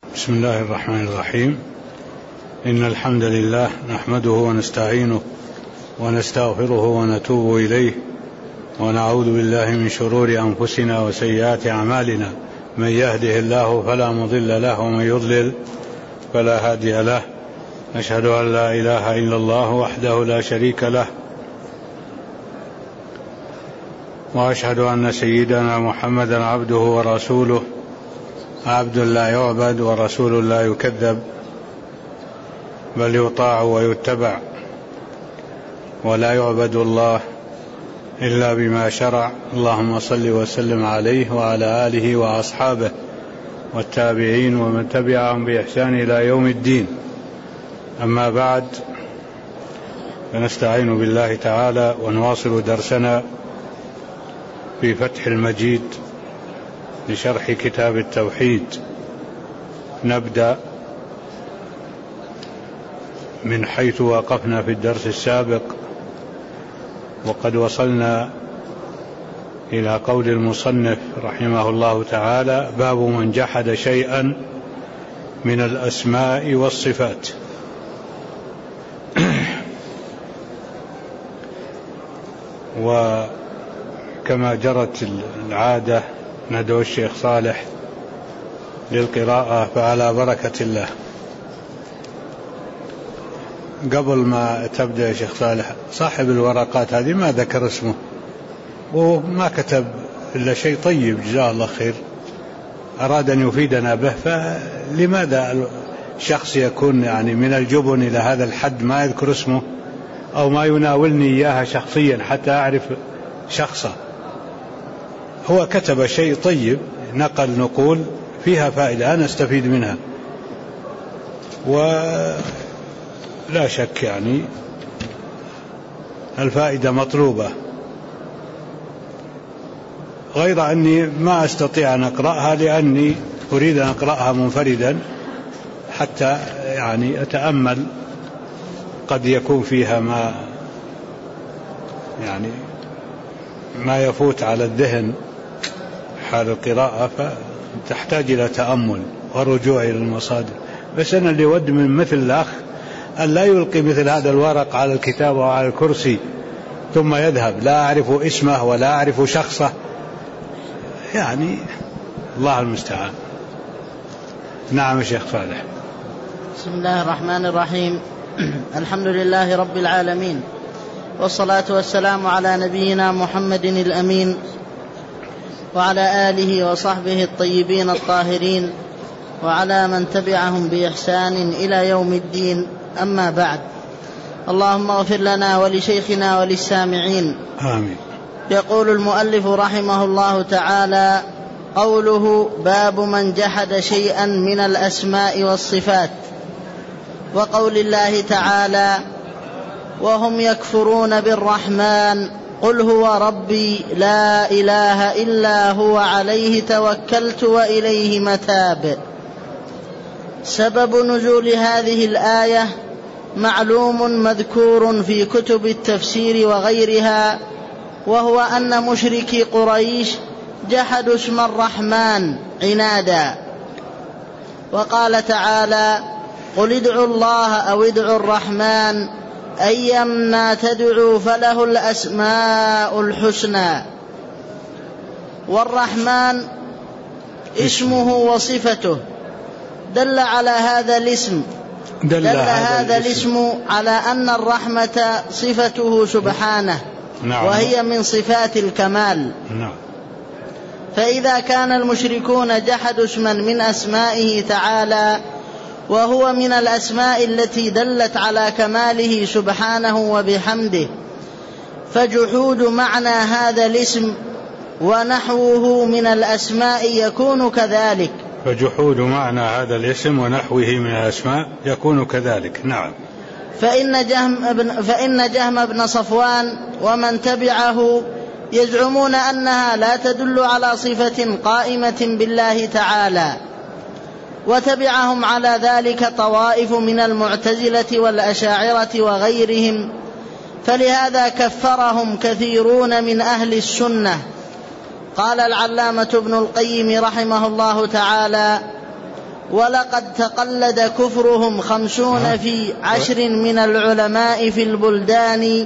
بسم الله الرحمن الرحيم. إن الحمد لله نحمده ونستعينه ونستغفره ونتوب إليه ونعوذ بالله من شرور أنفسنا وسيئات أعمالنا. من يهده الله فلا مضل له ومن يضلل فلا هادي له. أشهد أن لا إله إلا الله وحده لا شريك له، وأشهد أن سيدنا محمدا عبده ورسوله، عبد لا يعبد ورسول لا يكذب، بل يطاع ويتبع، ولا يعبد الله إلا بما شرع. اللهم صل وسلم عليه وعلى آله وأصحابه والتابعين ومن تبعهم بإحسان إلى يوم الدين. أما بعد، فنستعين بالله تعالى ونواصل درسنا في فتح المجيد لشرح كتاب التوحيد. نبدأ من حيث وقفنا في الدرس السابق، وقد وصلنا إلى قول المصنف رحمه الله تعالى: باب من جحد شيئا من الأسماء والصفات. وكما جرت العادة ندعو الشيخ صالح للقراءة، فعلى بركة الله. قبل ما تبدأ يا شيخ صالح، صاحب الورقات هذه ما ذكر اسمه وما كتب إلا شيء طيب، جزاه الله خير، أراد أن يفيدنا به. فلماذا شخص يكون يعني من الجبن إلى هذا الحد ما يذكر اسمه أو ما يناولني إياها شخصيا حتى أعرف شخصه؟ هو كتب شيء طيب، نقل نقول فيها فائدة أنا أستفيد منها، ولا شك يعني الفائدة مطلوبة، غير أني ما أستطيع أن أقرأها لأني أريد أن أقرأها منفردا حتى يعني أتأمل، قد يكون فيها ما يفوت على الذهن حال القراءة، فتحتاج إلى تأمل ورجوع إلى المصادر. بس أنا اللي ود من مثل الأخ أن لا يلقي مثل هذا الورق على الكتاب أو على الكرسي ثم يذهب، لا أعرف اسمه ولا أعرف شخصه، يعني الله المستعان. نعم يا شيخ صالح. بسم الله الرحمن الرحيم. الحمد لله رب العالمين، والصلاة والسلام على نبينا محمد الأمين وعلى آله وصحبه الطيبين الطاهرين وعلى من تبعهم بإحسان إلى يوم الدين. أما بعد، اللهم اغفر لنا ولشيخنا وللسامعين. آمين. يقول المؤلف رحمه الله تعالى: قوله: باب من جحد شيئا من الأسماء والصفات. وقول الله تعالى: وهم يكفرون بالرحمن قل هو ربي لا إله إلا هو عليه توكلت وإليه متاب. سبب نزول هذه الآية معلوم مذكور في كتب التفسير وغيرها، وهو أن مشركي قريش جحدوا اسم الرحمن عنادا. وقال تعالى: قل ادعوا الله أو ادعوا الرحمن أيما تدعوا فله الأسماء الحسنى. والرحمن اسمه وصفته، دل هذا الاسم على أن الرحمة صفته سبحانه. نعم. وهي من صفات الكمال. نعم. فإذا كان المشركون جحدوا اسما من أسمائه تعالى وهو من الأسماء التي دلت على كماله سبحانه وبحمده، فجحود معنى هذا الاسم ونحوه من الأسماء يكون كذلك. فجحود معنى هذا الاسم ونحوه من الأسماء يكون كذلك. نعم. فإن جهم بن صفوان ومن تبعه يزعمون أنها لا تدل على صفة قائمة بالله تعالى، وتبعهم على ذلك طوائف من المعتزلة والأشاعرة وغيرهم، فلهذا كفرهم كثيرون من أهل السنة. قال العلامة ابن القيم رحمه الله تعالى: ولقد تقلد كفرهم 50 في 10 من العلماء في البلدان.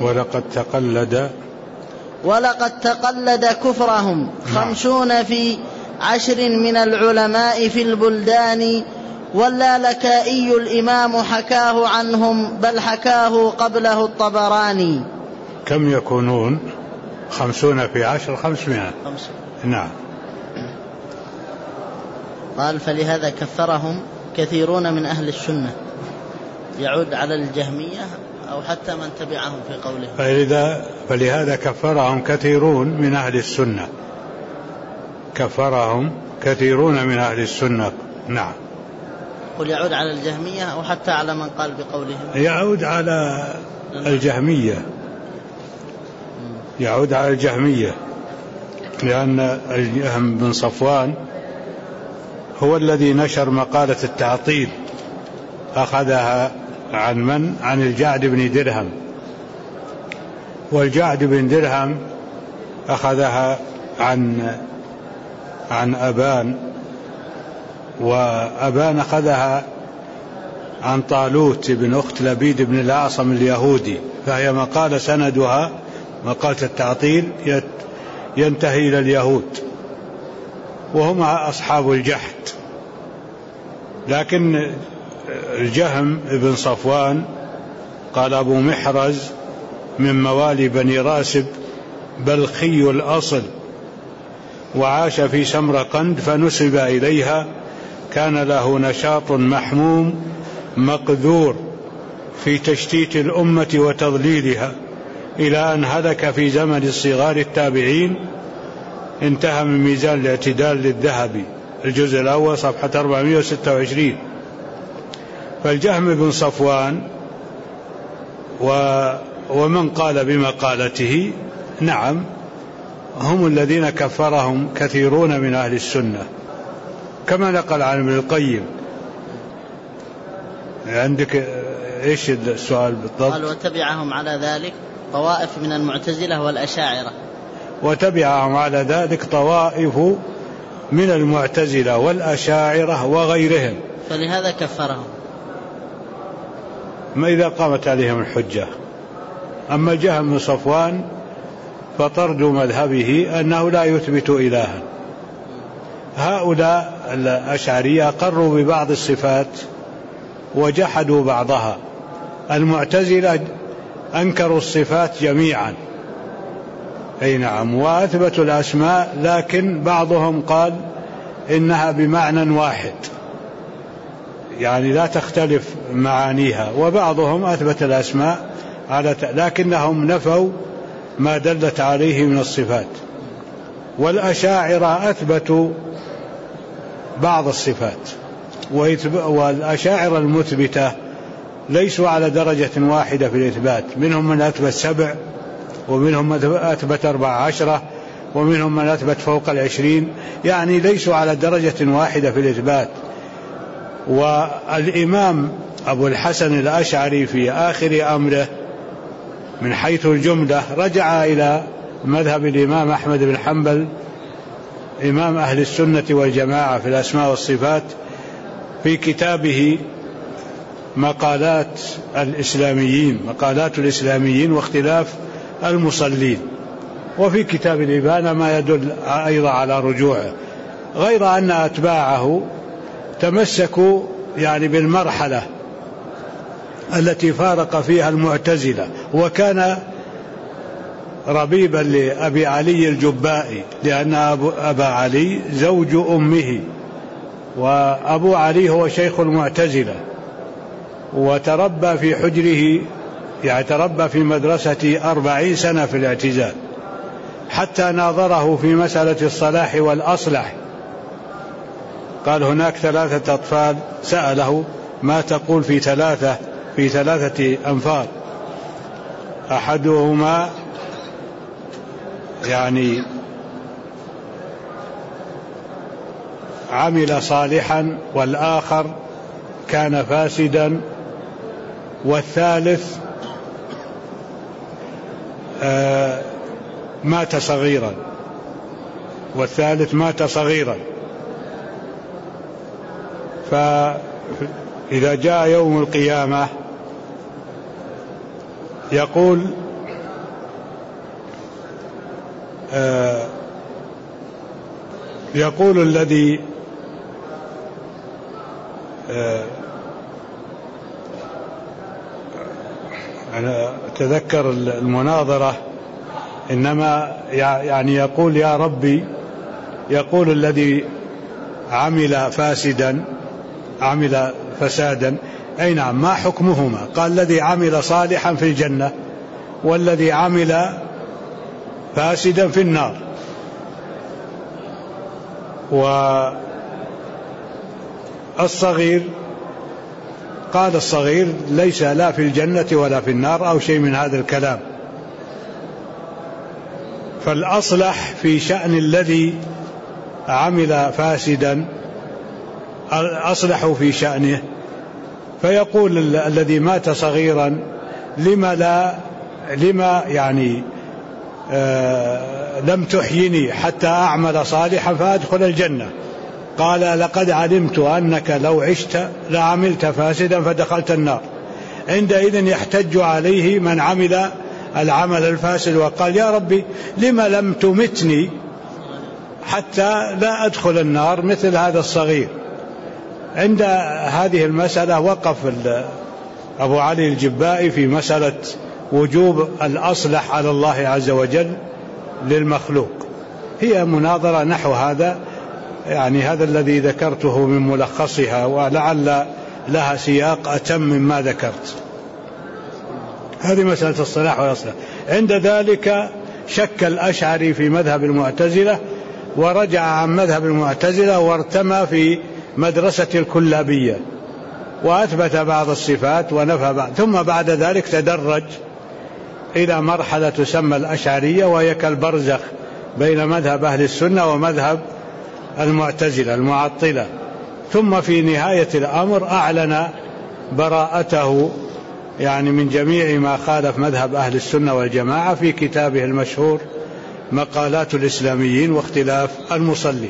ولقد تقلد كفرهم 50 في 10 من العلماء في البلدان. واللالكائي الإمام حكاه عنهم، بل حكاه قبله الطبراني. كم يكونون؟ 50 في 10 500. نعم. قال فلهذا كفرهم كثيرون من أهل السنة، يعود على الجهمية أو حتى من تبعهم في قولهم. فلهذا كفرهم كثيرون من أهل السنة، كفرهم كثيرون من أهل السنة. نعم. قل يعود على الجهمية أو حتى على من قال بقولهم؟ يعود على الجهمية، يعود على الجهمية، لأن الجهم بن صفوان هو الذي نشر مقالة التعطيل، أخذها عن من؟ عن الجعد بن درهم، والجعد بن درهم أخذها عن أبان، وأبان أخذها عن طالوت بن أخت لبيد بن الأعصم اليهودي، فهي مقالة سندها مقالة التعطيل ينتهي إلى اليهود، وهم أصحاب الجحد. لكن الجهم بن صفوان قال أبو محرز من موالي بني راسب بلخي الأصل، وعاش في سمرقند فنسب إليها، كان له نشاط محموم مقذور في تشتيت الأمة وتضليلها، إلى أن هلك في زمن الصغار التابعين. انتهى من ميزان الاعتدال للذهبي الجزء الأول صفحة 426. فالجهم بن صفوان ومن قال بمقالته نعم هم الذين كفرهم كثيرون من أهل السنة، كما نقل عن ابن القيم. عندك إيش السؤال بالضبط؟ قال وتبعهم على ذلك طوائف من المعتزلة والأشاعرة. وتبعهم على ذلك طوائف من المعتزلة والأشاعرة وغيرهم، فلهذا كفرهم ما إذا قامت عليهم الحجة. أما الجهم بن صفوان فطرد مذهبه أنه لا يثبت إلها. هؤلاء الأشعرية أقروا ببعض الصفات وجحدوا بعضها، المعتزلة أنكروا الصفات جميعا، أي نعم، وأثبتوا الأسماء، لكن بعضهم قال إنها بمعنى واحد، يعني لا تختلف معانيها، وبعضهم أثبت الأسماء لكنهم نفوا ما دلت عليه من الصفات. والأشاعرة أثبتوا بعض الصفات، والأشاعرة المثبتة ليسوا على درجة واحدة في الإثبات، منهم من أثبت 7، ومنهم من أثبت 14، ومنهم من أثبت فوق 20، يعني ليسوا على درجة واحدة في الإثبات. والإمام أبو الحسن الأشعري في آخر أمره من حيث الجملة رجع إلى مذهب الإمام أحمد بن حنبل إمام أهل السنة والجماعة في الأسماء والصفات في كتابه مقالات الإسلاميين واختلاف المصلين، وفي كتاب الإبانة ما يدل أيضا على رجوعه، غير أن أتباعه تمسكوا يعني بالمرحلة التي فارق فيها المعتزلة، وكان ربيبا لأبي علي الجبائي، لأن أبا علي زوج أمه، وأبو علي هو شيخ المعتزلة، وتربى في حجره، يعني تربى في مدرسة 40 سنة في الاعتزال، حتى ناظره في مسألة الصلاح والأصلح. قال هناك 3 أطفال، سأله ما تقول في 3 أنفار، أحدهما يعني عمل صالحا، والآخر كان فاسدا، والثالث مات صغيرا. فإذا جاء يوم القيامة يقول الذي أنا أتذكر المناظرة، إنما يعني يقول يا ربي، يقول الذي عمل فسادا أي نعم، ما حكمهما؟ قال الذي عمل صالحا في الجنة والذي عمل فاسدا في النار. والصغير قال الصغير ليس لا في الجنة ولا في النار أو شيء من هذا الكلام. فالأصلح في شأن الذي عمل فاسدا أصلح في شأنه، فيقول الذي مات صغيرا لما يعني لم تحيني حتى أعمل صالحا فأدخل الجنة؟ قال لقد علمت أنك لو عشت لعملت فاسدا فدخلت النار. عندئذ يحتج عليه من عمل العمل الفاسد وقال يا ربي لما لم تمتني حتى لا أدخل النار مثل هذا الصغير. عند هذه المسألة وقف أبو علي الجبائي في مسألة وجوب الأصلح على الله عز وجل للمخلوق. هي مناظرة نحو هذا، يعني هذا الذي ذكرته من ملخصها، ولعل لها سياق أتم مما ذكرت. هذه مسألة الصلاح والأصلاح. عند ذلك شك الأشعري في مذهب المعتزلة ورجع عن مذهب المعتزلة وارتمى في مدرسة الكلابية وأثبت بعض الصفات ونفى بعض، ثم بعد ذلك تدرج إلى مرحلة تسمى الأشعرية، وهي كالبرزخ بين مذهب أهل السنة ومذهب المعتزلة المعطلة. ثم في نهاية الأمر أعلن براءته يعني من جميع ما خالف مذهب أهل السنة والجماعة في كتابه المشهور مقالات الإسلاميين واختلاف المصلين.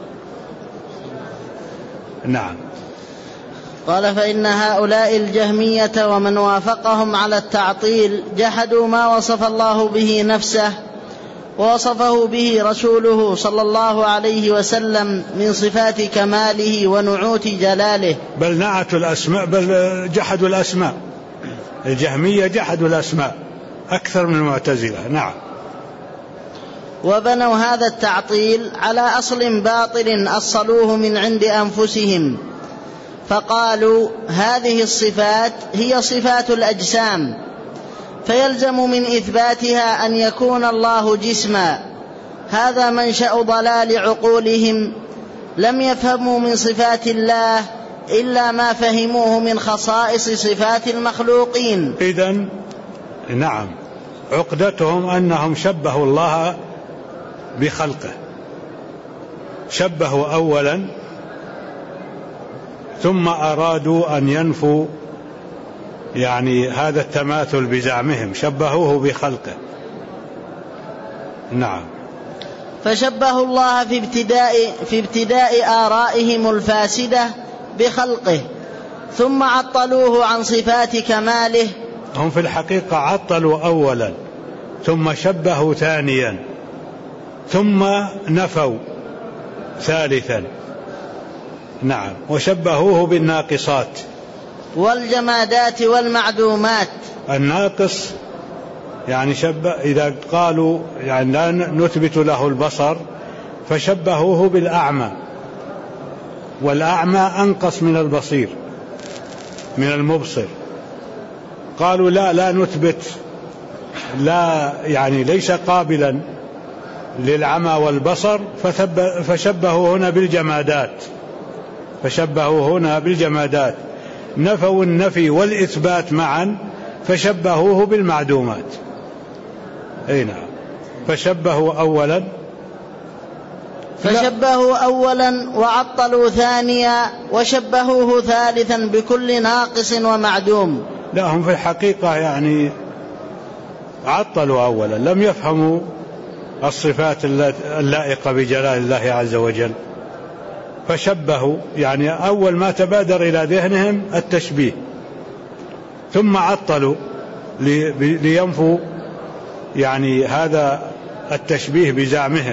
نعم. قال فإن هؤلاء الجهمية ومن وافقهم على التعطيل جحدوا ما وصف الله به نفسه ووصفه به رسوله صلى الله عليه وسلم من صفات كماله ونعوت جلاله، بل نعتوا الأسماء، بل جحدوا الأسماء. الجهمية جحدوا الأسماء أكثر من المعتزلة. نعم. وبنوا هذا التعطيل على أصل باطل أصلوه من عند أنفسهم، فقالوا هذه الصفات هي صفات الأجسام، فيلزم من إثباتها أن يكون الله جسما. هذا منشأ ضلال عقولهم، لم يفهموا من صفات الله إلا ما فهموه من خصائص صفات المخلوقين. إذن نعم، عقدتهم أنهم شبهوا الله بخلقه، شبهوا أولا ثم أرادوا أن ينفوا يعني هذا التماثل بزعمهم، شبهوه بخلقه. نعم. فشبهوا الله في ابتداء آرائهم الفاسدة بخلقه، ثم عطلوه عن صفات كماله. هم في الحقيقة عطلوا أولا ثم شبهوا ثانيا ثم نفوا ثالثا. نعم. وشبهوه بالناقصات والجمادات والمعدومات. الناقص يعني إذا قالوا يعني لا نثبت له البصر فشبهوه بالأعمى، والأعمى أنقص من البصير من المبصر. قالوا لا نثبت، لا يعني ليس قابلا للعمى والبصر، فشبهوا هنا بالجمادات، نفوا النفي والإثبات معا فشبهوه بالمعدومات. أي نعم. فشبهوا أولا وعطلوا ثانيا وشبهوه ثالثا بكل ناقص ومعدوم. لا، هم في الحقيقة يعني عطلوا أولا، لم يفهموا الصفات اللائقة بجلال الله عز وجل، فشبهوا، يعني أول ما تبادر إلى ذهنهم التشبيه، ثم عطلوا لينفوا يعني هذا التشبيه بزعمهم،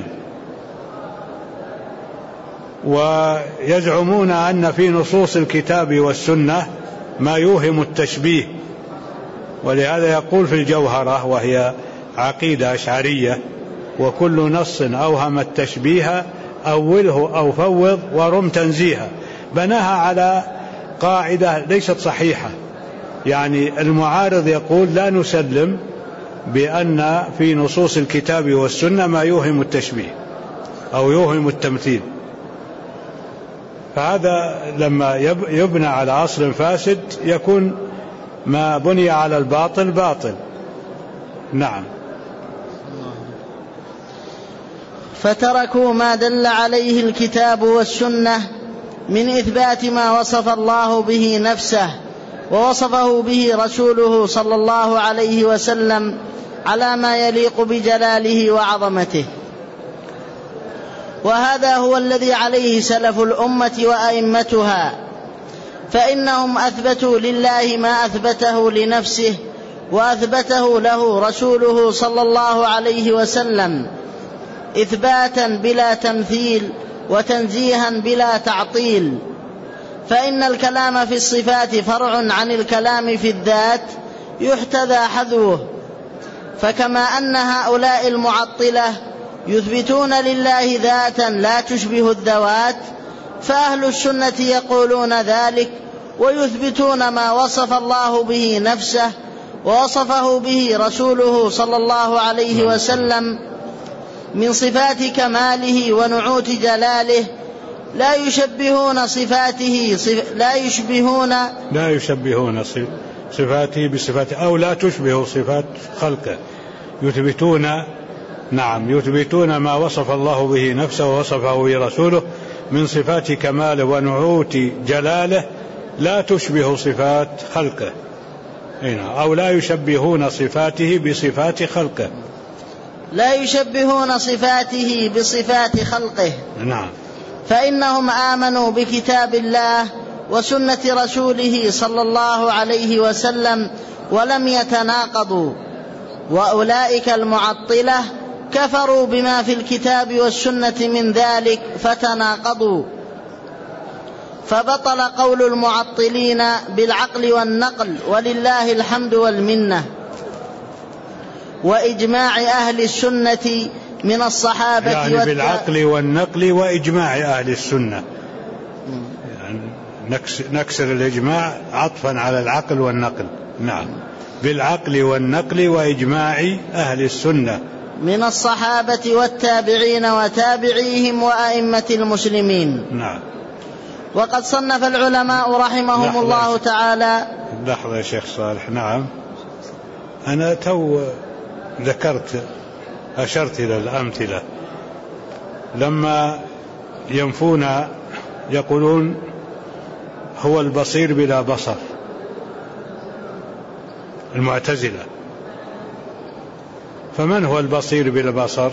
ويزعمون أن في نصوص الكتاب والسنة ما يوهم التشبيه. ولهذا يقول في الجوهرة، وهي عقيدة أشعرية: وكل نص أوهم التشبيه أوله أو فوض ورم تنزيها. بناها على قاعدة ليست صحيحة، يعني المعارض يقول لا نسلم بأن في نصوص الكتاب والسنة ما يوهم التشبيه أو يوهم التمثيل، فهذا لما يبنى على أصل فاسد يكون ما بني على الباطل باطل. نعم. فتركوا ما دل عليه الكتاب والسنة من إثبات ما وصف الله به نفسه ووصفه به رسوله صلى الله عليه وسلم على ما يليق بجلاله وعظمته. وهذا هو الذي عليه سلف الأمة وأئمتها، فإنهم أثبتوا لله ما أثبته لنفسه وأثبته له رسوله صلى الله عليه وسلم إثباتا بلا تمثيل وتنزيها بلا تعطيل. فإن الكلام في الصفات فرع عن الكلام في الذات يحتذى حذوه. فكما أن هؤلاء المعطلة يثبتون لله ذاتا لا تشبه الذوات، فأهل السنة يقولون ذلك ويثبتون ما وصف الله به نفسه ووصفه به رسوله صلى الله عليه وسلم من صفات كماله ونعوت جلاله، لا يشبهون صفاته بصفاته، أو لا تشبه صفات خلقه. يثبتون ما وصف الله به نفسه ووصفه به رسوله من صفات كماله ونعوت جلاله لا تشبه صفات خلقه، أو لا يشبهون صفاته بصفات خلقه. لا يشبهون صفاته بصفات خلقه. نعم. فإنهم آمنوا بكتاب الله وسنة رسوله صلى الله عليه وسلم ولم يتناقضوا، وأولئك المعطلة كفروا بما في الكتاب والسنة من ذلك فتناقضوا. فبطل قول المعطلين بالعقل والنقل ولله الحمد والمنة، وإجماع أهل السنة من الصحابة يعني بالعقل والنقل وإجماع أهل السنة، يعني نكسر الإجماع عطفا على العقل والنقل. نعم. بالعقل والنقل وإجماع أهل السنة من الصحابة والتابعين وتابعيهم وأئمة المسلمين. نعم. وقد صنف العلماء رحمهم الله تعالى. لحظة يا شيخ صالح. نعم. أنا أشرت إلى الأمثلة لما ينفون يقولون هو البصير بلا بصر، المعتزلة. فمن هو البصير بلا بصر؟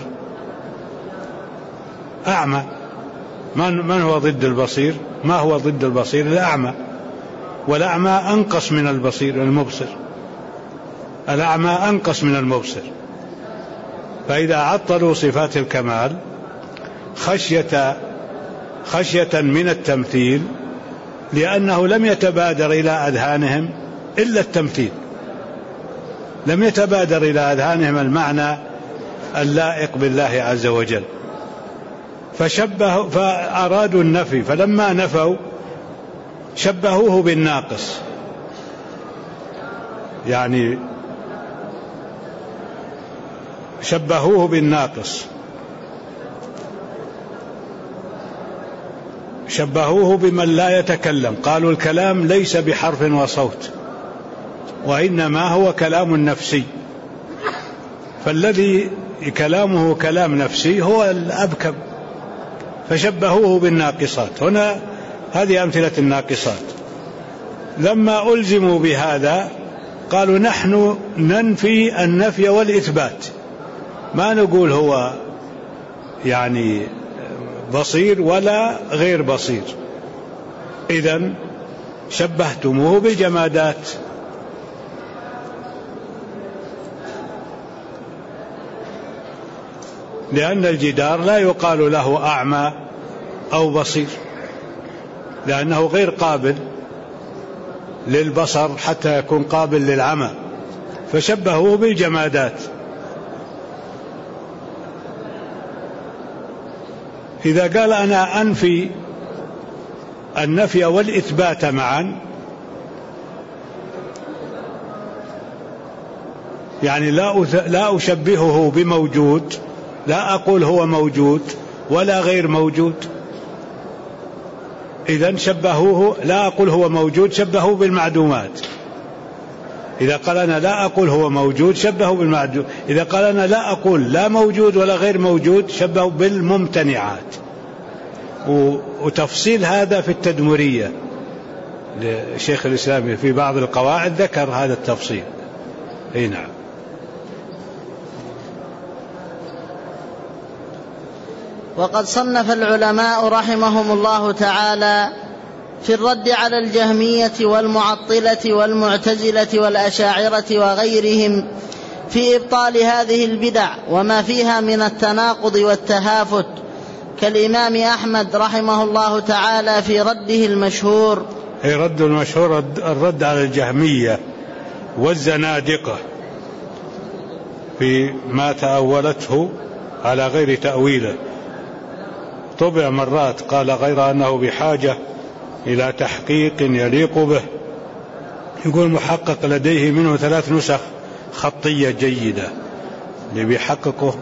أعمى. من هو ضد البصير؟ ما هو ضد البصير؟ الأعمى. والأعمى أنقص من البصير المبصر. الأعمى أنقص من المبصر. فإذا عطلوا صفات الكمال خشية من التمثيل، لأنه لم يتبادر إلى أذهانهم إلا التمثيل، لم يتبادر إلى أذهانهم المعنى اللائق بالله عز وجل، فأرادوا النفي، فلما نفوا شبهوه بالناقص، يعني شبهوه بالناقص، شبهوه بمن لا يتكلم. قالوا الكلام ليس بحرف وصوت، وإنما هو كلام نفسي، فالذي كلامه كلام نفسي هو الأبكم، فشبهوه بالناقصات. هنا هذه أمثلة الناقصات. لما ألزموا بهذا قالوا نحن ننفي النفي والإثبات، ما نقول هو يعني بصير ولا غير بصير، إذن شبهتموه بالجمادات. لأن الجدار لا يقال له أعمى أو بصير، لأنه غير قابل للبصر حتى يكون قابل للعمى، فشبهوه بالجمادات. إذا قال أنا أنفي النفي والإثبات معا، يعني لا أشبهه بموجود، لا أقول هو موجود ولا غير موجود، إذن شبهوه، لا أقول هو موجود شبهوه بالمعدومات. إذا قال أنا لا أقول هو موجود شبهوا بالمعدوم، إذا قال أنا لا أقول لا موجود ولا غير موجود شبهوا بالممتنعات. وتفصيل هذا في التدمرية لشيخ الإسلام في بعض القواعد ذكر هذا التفصيل. أي نعم. وقد صنف العلماء رحمهم الله تعالى في الرد على الجهمية والمعطلة والمعتزلة والأشاعرة وغيرهم في إبطال هذه البدع وما فيها من التناقض والتهافت، كالإمام أحمد رحمه الله تعالى في رده المشهور. أي رد المشهور الرد على الجهمية والزنادقة في ما تأولته على غير تأويله. طبع مرات قال غير أنه بحاجة إلى تحقيق يليق به. يقول محقق لديه منه 3 نسخ خطية جيدة، اللي بيحققه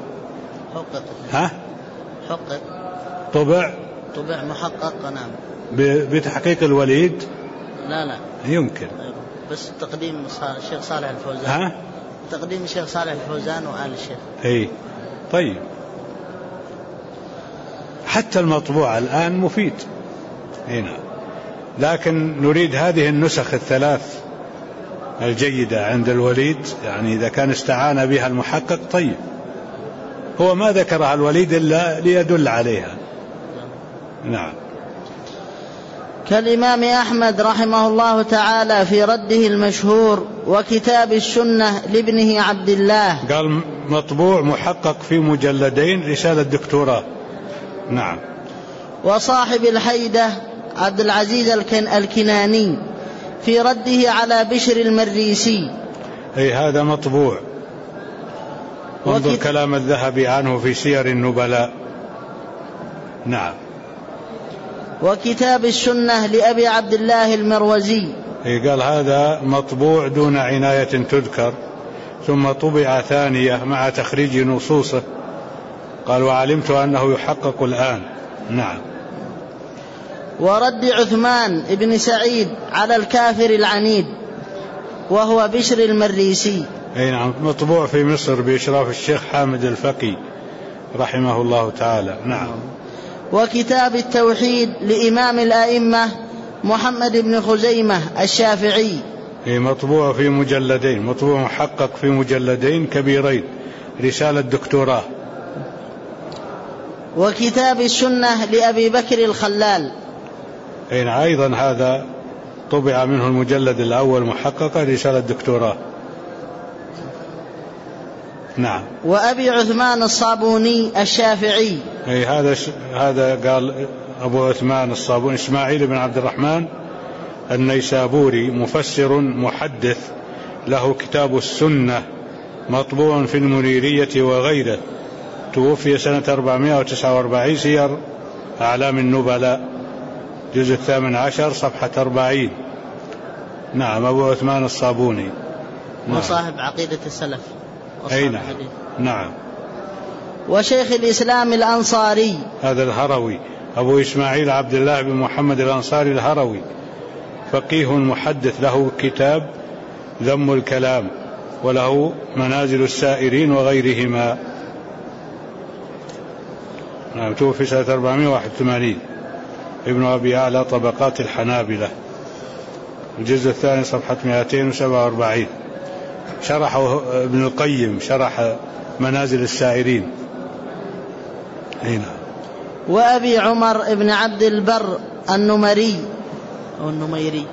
حقق طبع محقق. نعم. بتحقيق الوليد. لا يمكن، بس تقديم الشيخ صالح الفوزان. تقديم الشيخ صالح الفوزان وآل الشيخ. اي طيب. حتى المطبوع الآن مفيد هنا، لكن نريد هذه النسخ 3 الجيدة عند الوليد، يعني إذا كان استعان بها المحقق طيب. هو ما ذكرها الوليد إلا ليدل عليها. نعم. كالإمام أحمد رحمه الله تعالى في رده المشهور وكتاب السنة لابنه عبد الله. قال مطبوع محقق في مجلدين رسالة دكتوراه. نعم. وصاحب الحيدة عبد العزيز الكناني في رده على بشر المريسي. أي هذا مطبوع. انظر كلام الذهبي عنه في سير النبلاء. نعم. وكتاب السنة لأبي عبد الله المروزي. أي قال هذا مطبوع دون عناية تذكر، ثم طبع ثانية مع تخريج نصوصه. قال وعلمت أنه يحقق الآن. نعم. ورد عثمان بن سعيد على الكافر العنيد وهو بشر المريسي. أي نعم، مطبوع في مصر بإشراف الشيخ حامد الفقي رحمه الله تعالى. نعم. وكتاب التوحيد لإمام الأئمة محمد بن خزيمة الشافعي. أي مطبوع في مجلدين، مطبوع محقق في مجلدين كبيرين، رسالة دكتوراه. وكتاب السنة لأبي بكر الخلال. أيضا هذا طبع منه المجلد الأول محققة رسالة دكتوراه. نعم. وأبي عثمان الصابوني الشافعي. أي هذا قال أبو عثمان الصابوني إسماعيل بن عبد الرحمن النيسابوري، مفسر محدث، له كتاب السنة مطبوع في المنيرية وغيره، توفي سنة 449، سير أعلام النبلاء، جزء 18 صفحة 40. نعم. أبو عثمان الصابوني. نعم. وصاحب عقيدة السلف. أي نعم. نعم. وشيخ الإسلام الأنصاري. هذا الهروي أبو إسماعيل عبد الله بن محمد الأنصاري الهروي، فقيه محدث، له كتاب ذم الكلام، وله منازل السائرين وغيرهما. نعم. توفي سنة 481. ابن أبي أعلى طبقات الحنابلة، الجزء الثاني صفحة 247. شرحه ابن القيم، شرح منازل السائرين. هنا. وأبي عمر بن عبد البر النمري أو النميري،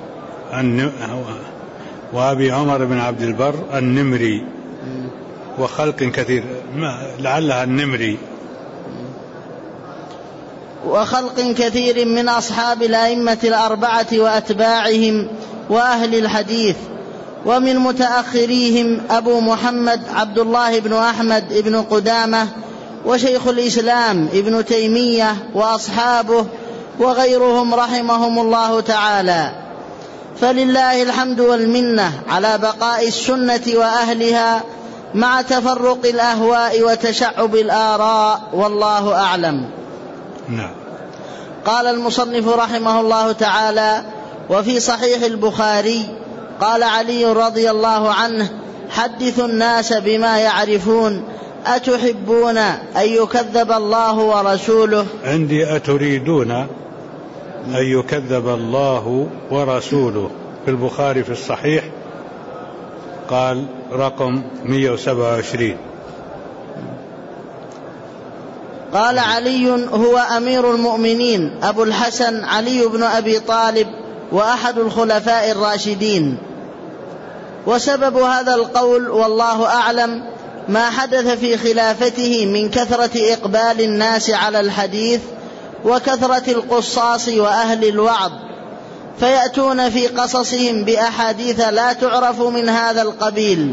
وأبي عمر بن عبد البر النمري، وخلق كثير لعلها النمري، وخلق كثير من أصحاب الأئمة الأربعة وأتباعهم وأهل الحديث، ومن متأخريهم أبو محمد عبد الله بن أحمد بن قدامة وشيخ الإسلام ابن تيمية وأصحابه وغيرهم رحمهم الله تعالى. فلله الحمد والمنة على بقاء السنة وأهلها مع تفرق الأهواء وتشعب الآراء، والله أعلم. نعم. قال المصنف رحمه الله تعالى: وفي صحيح البخاري قال علي رضي الله عنه: حدثوا الناس بما يعرفون، أتحبون أن يكذب الله ورسوله؟ عندي أتريدون أن يكذب الله ورسوله في البخاري في الصحيح، قال رقم 127. قال علي هو أمير المؤمنين أبو الحسن علي بن أبي طالب وأحد الخلفاء الراشدين. وسبب هذا القول والله أعلم ما حدث في خلافته من كثرة إقبال الناس على الحديث وكثرة القصاص وأهل الوعظ، فيأتون في قصصهم بأحاديث لا تعرف من هذا القبيل،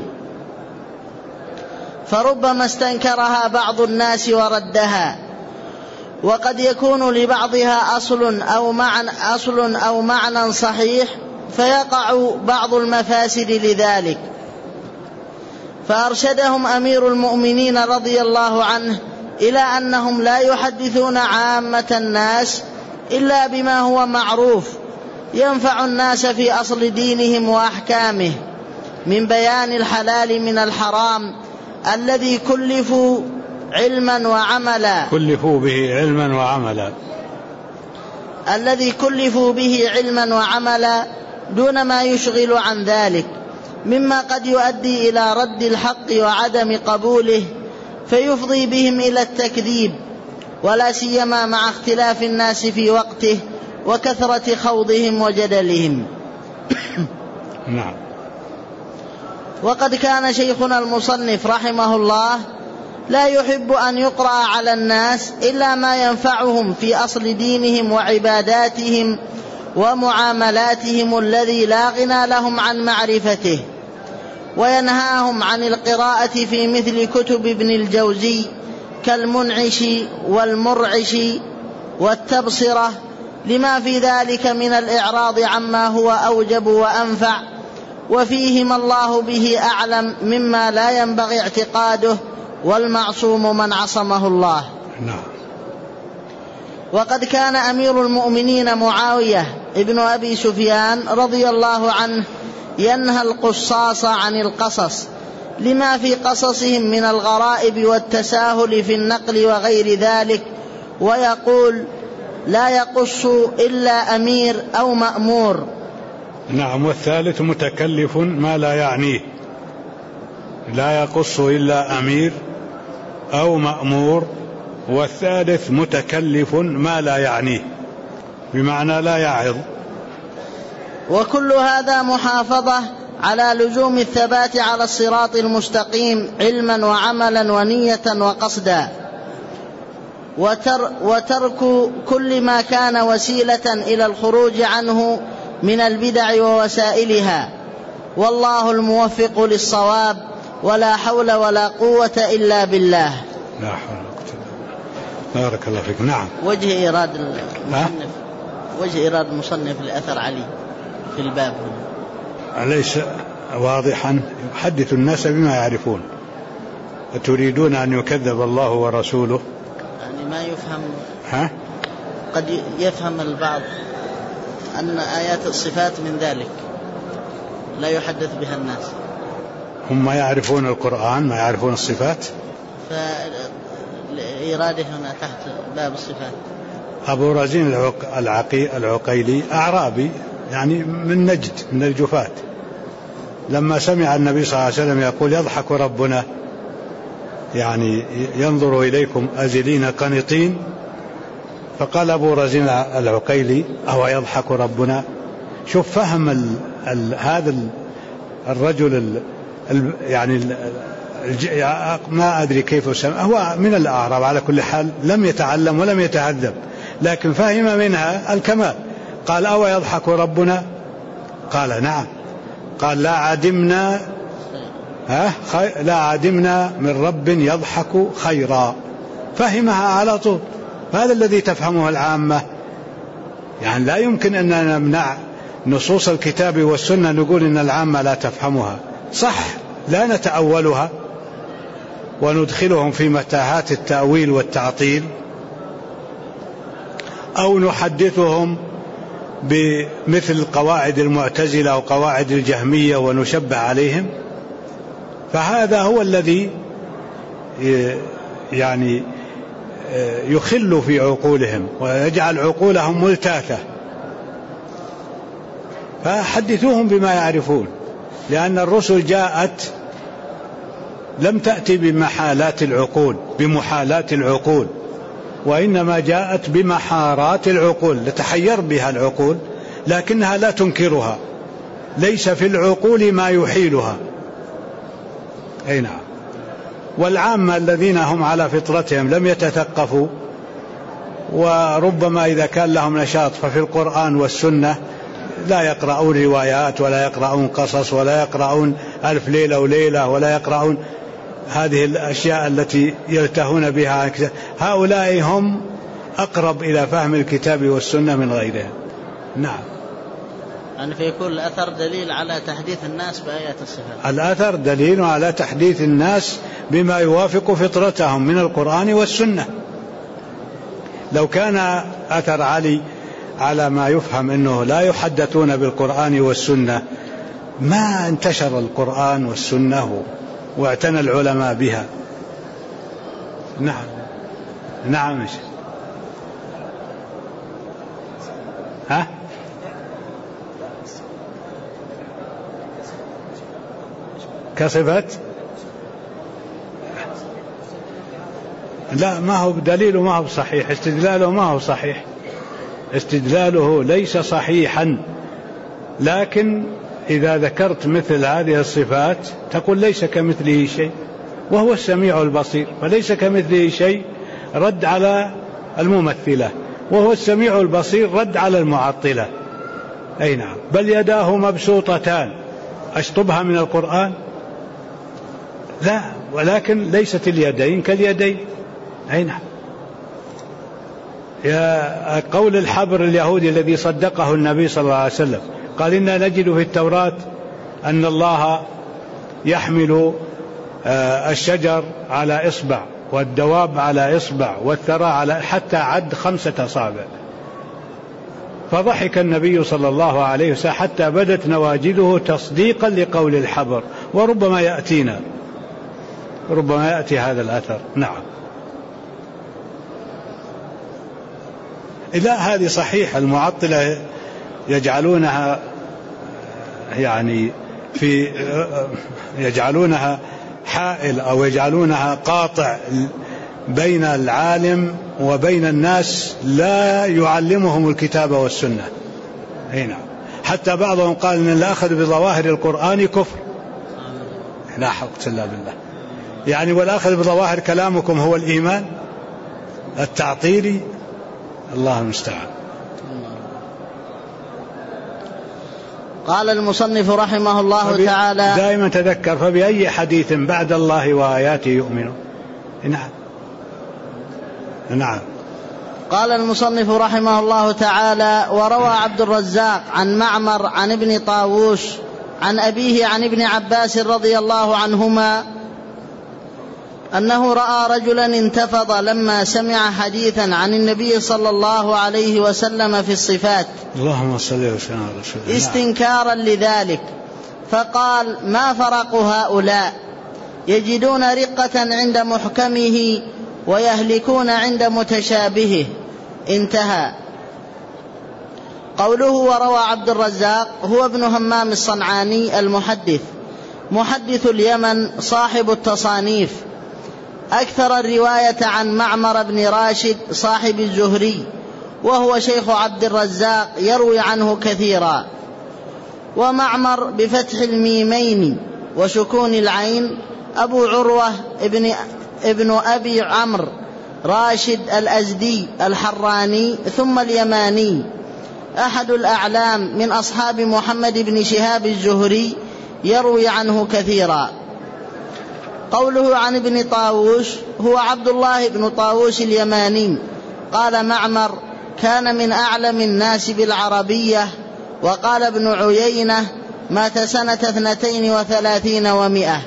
فربما استنكرها بعض الناس وردها، وقد يكون لبعضها أصل أو معنى صحيح، فيقع بعض المفاسد لذلك. فأرشدهم أمير المؤمنين رضي الله عنه إلى أنهم لا يحدثون عامة الناس إلا بما هو معروف ينفع الناس في أصل دينهم وأحكامه، من بيان الحلال من الحرام الذي كلفوا علما وعملا، الذي كلفوا به علما وعملا دون ما يشغل عن ذلك، مما قد يؤدي إلى رد الحق وعدم قبوله، فيفضي بهم إلى التكذيب، ولا سيما مع اختلاف الناس في وقته وكثرة خوضهم وجدلهم. نعم. وقد كان شيخنا المصنف رحمه الله لا يحب أن يقرأ على الناس إلا ما ينفعهم في أصل دينهم وعباداتهم ومعاملاتهم الذي لا غنى لهم عن معرفته، وينهاهم عن القراءة في مثل كتب ابن الجوزي كالمنعش والمرعش والتبصرة، لما في ذلك من الإعراض عما هو أوجب وأنفع، وفيهما الله به أعلم مما لا ينبغي اعتقاده، والمعصوم من عصمه الله. نعم. وقد كان أمير المؤمنين معاوية ابن أبي سفيان رضي الله عنه ينهى القصاص عن القصص، لما في قصصهم من الغرائب والتساهل في النقل وغير ذلك، ويقول: لا يقص إلا أمير أو مأمور. نعم. والثالث متكلف ما لا يعنيه، لا يقص إلا أمير أو مأمور، والثالث متكلف ما لا يعنيه، بمعنى لا يعظ. وكل هذا محافظة على لزوم الثبات على الصراط المستقيم علما وعملا ونية وقصدا، وترك كل ما كان وسيلة إلى الخروج عنه من البدع ووسائلها، والله الموفق للصواب، ولا حول ولا قوة إلا بالله. لا حول ولا قوة إلا بالله. بارك الله فيك. نعم. وجه إيراد المصنف لأثر علي في الباب أليس واضحا؟ يحدث الناس بما يعرفون. أتريدون أن يكذب الله ورسوله؟ يعني ما يفهم. قد يفهم البعض أن آيات الصفات من ذلك لا يحدث بها الناس. هم يعرفون القرآن، ما يعرفون الصفات. فإراده هنا تحت باب الصفات. أبو رزين العقيلي أعرابي، يعني من نجد، من الجفاة، لما سمع النبي صلى الله عليه وسلم يقول: يضحك ربنا، يعني ينظر إليكم أزلين قنطين، فقال أبو رزين العقيلي: أو يضحك ربنا؟ شوف فهم هذا الرجل يعني ما أدري كيف سمع، هو من الأعراب على كل حال، لم يتعلم ولم يتهذب، لكن فهم منها الكمال. قال: أو يضحك ربنا؟ قال: نعم. قال: لا عدمنا من رب يضحك خيرا. فهمها على طول. هذا الذي تفهمه العامة. يعني لا يمكن أن نمنع نصوص الكتاب والسنة نقول إن العامة لا تفهمها. صح، لا نتأولها وندخلهم في متاهات التأويل والتعطيل، أو نحدثهم بمثل قواعد المعتزلة أو قواعد الجهمية ونشبه عليهم. فهذا هو الذي يعني يخل في عقولهم ويجعل عقولهم ملتاثة. فحدثوهم بما يعرفون، لأن الرسل جاءت لم تأتي بمحالات العقول، وإنما جاءت بمحارات العقول لتحير بها العقول، لكنها لا تنكرها. ليس في العقول ما يحيلها. أي نعم. والعامة الذين هم على فطرتهم لم يتثقفوا، وربما إذا كان لهم نشاط ففي القرآن والسنة، لا يقرؤون روايات ولا يقرؤون قصص ولا يقرؤون ألف ليلة وليلة ولا يقرؤون هذه الأشياء التي يلتهون بها. هؤلاء هم أقرب إلى فهم الكتاب والسنة من غيرهم. نعم. يعني فيكون الأثر دليل على تحديث الناس بآيات الصفات. الأثر دليل على تحديث الناس بما يوافق فطرتهم من القرآن والسنة. لو كان أثر علي على ما يفهم أنه لا يحدثون بالقرآن والسنة ما انتشر القرآن والسنة واعتنى العلماء بها. نعم. نعم. ها؟ كصفة؟ لا، ما هو دليله ما هو صحيح، استدلاله ما هو صحيح، استدلاله ليس صحيحا. لكن إذا ذكرت مثل هذه الصفات تقول ليس كمثله شيء وهو السميع البصير، فليس كمثله شيء رد على الممثلة، وهو السميع البصير رد على المعطلة. أي نعم. بل يداه مبسوطتان، أشطبها من القرآن؟ لا، ولكن ليست اليدين كاليدين. أي نعم. يا قول الحبر اليهودي الذي صدقه النبي صلى الله عليه وسلم، قال: إنا نجد في التوراة أن الله يحمل الشجر على إصبع والدواب على إصبع والثرى على، حتى عد 5 أصابع. فضحك النبي صلى الله عليه وسلم حتى بدت نواجذه تصديقا لقول الحبر. وربما يأتي هذا الأثر. نعم. إلا هذه صحيح. المعطلة يجعلونها يجعلونها حائل أو يجعلونها قاطع بين العالم وبين الناس، لا يعلمهم الكتاب والسنة. هنا حتى بعضهم قال إن الأخذ بظواهر القرآن كفر. لا حول ولا قوة بالله. يعني والأخذ بظواهر كلامكم هو الإيمان التعطيلي؟ الله المستعان. قال المصنف رحمه الله تعالى: دائما تذكر، فبأي حديث بعد الله وآياته يؤمنون. نعم. نعم. قال المصنف رحمه الله تعالى: وروى عبد الرزاق عن معمر عن ابن طاووس عن أبيه عن ابن عباس رضي الله عنهما أنه رأى رجلا انتفض لما سمع حديثا عن النبي صلى الله عليه وسلم في الصفات، اللهم صل وسلم على رسول الله، استنكارا لذلك، فقال: ما فرق هؤلاء؟ يجدون رقة عند محكمه ويهلكون عند متشابهه. انتهى. قوله وروى عبد الرزاق هو ابن همام الصنعاني المحدث، محدث اليمن، صاحب التصانيف، أكثر الرواية عن معمر بن راشد صاحب الزهري، وهو شيخ عبد الرزاق يروي عنه كثيرا. ومعمر بفتح الميمين وسكون العين أبو عروة ابن أبي عمرو راشد الأزدي الحراني ثم اليماني، أحد الأعلام من أصحاب محمد بن شهاب الزهري، يروي عنه كثيرا. قوله عن ابن طاووس هو عبد الله بن طاووس اليماني. قال معمر: كان من أعلم الناس بالعربية. وقال ابن عيينة: مات سنة 32 و100.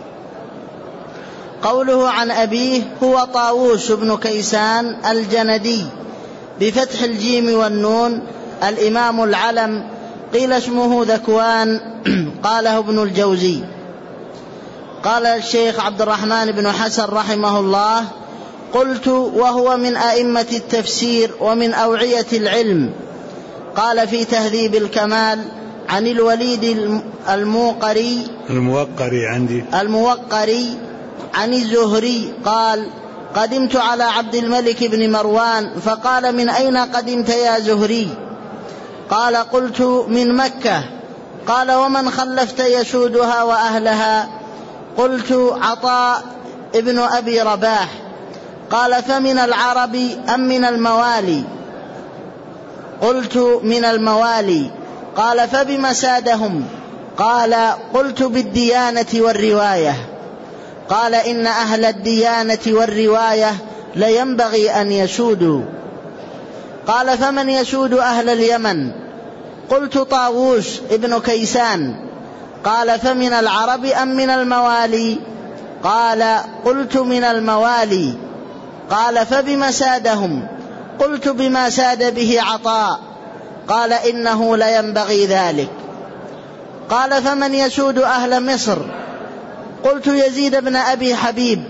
قوله عن أبيه هو طاووس بن كيسان الجندي بفتح الجيم والنون، الإمام العلم. قيل اسمه ذكوان، قاله ابن الجوزي. قال الشيخ عبد الرحمن بن حسن رحمه الله: قلت وهو من أئمة التفسير ومن أوعية العلم. قال في تهذيب الكمال عن الوليد الموقري عن الزهري قال: قدمت على عبد الملك بن مروان فقال: من أين قدمت يا زهري؟ قال: قلت: من مكة. قال: ومن خلفت يسودها وأهلها؟ قلت: عطاء ابن أبي رباح. قال: فمن العرب أم من الموالي؟ قلت: من الموالي. قال: فبم سادهم؟ قال: قلت: بالديانة والرواية. قال: إن أهل الديانة والرواية لينبغي أن يسودوا. قال: فمن يسود أهل اليمن؟ قلت: طاووس ابن كيسان. قال: فمن العرب أم من الموالي؟ قال: قلت: من الموالي. قال: فبم سادهم؟ قلت: بما ساد به عطاء. قال: إنه لينبغي ذلك. قال: فمن يسود أهل مصر؟ قلت: يزيد بن أبي حبيب.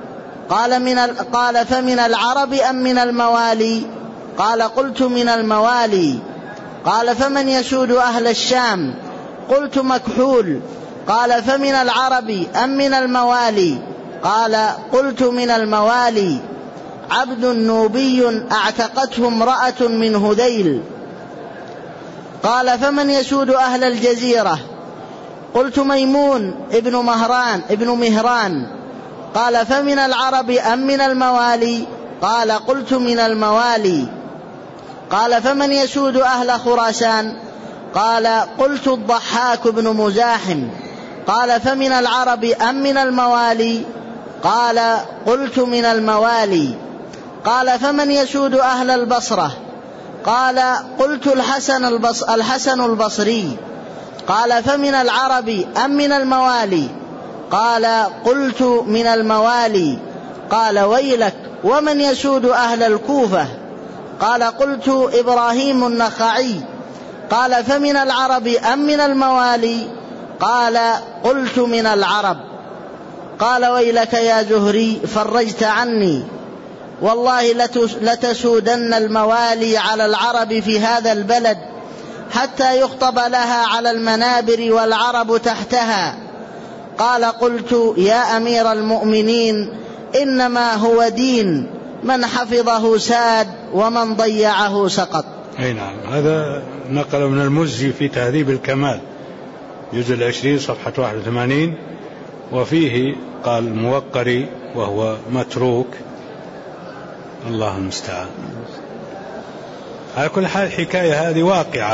قال: فمن العرب أم من الموالي؟ قال: قلت: من الموالي. قال: فمن يسود أهل الشام؟ قلت: مكحول. قال: فمن العرب أم من الموالي؟ قال: قلت: من الموالي. عبد نوبي اعتقته امرأة من هذيل. قال: فمن يسود أهل الجزيرة؟ قلت: ميمون ابن مهران. قال: فمن العرب أم من الموالي؟ قال: قلت: من الموالي. قال: فمن يسود أهل خراسان؟ قال: قلت: الضحاك بن مزاحم. قال: فمن العرب أم من الموالي؟ قال: قلت: من الموالي. قال: فمن يسود أهل البصرة؟ قال: قلت: الحسن البصري. قال: فمن العرب أم من الموالي؟ قال: قلت: من الموالي. قال: ويلك، ومن يسود أهل الكوفة؟ قال: قلت: إبراهيم النخعي. قال: فمن العرب أم من الموالي؟ قال: قلت: من العرب. قال: ويلك يا زهري، فرجت عني. والله لتسودن الموالي على العرب في هذا البلد حتى يخطب لها على المنابر والعرب تحتها. قال: قلت: يا أمير المؤمنين، إنما هو دين، من حفظه ساد ومن ضيعه سقط. أي نعم. هذا نقل من المزي في تهذيب الكمال جزء 20 صفحة 81. وفيه قال الموقري وهو متروك، الله المستعان. على كل حال الحكاية هذه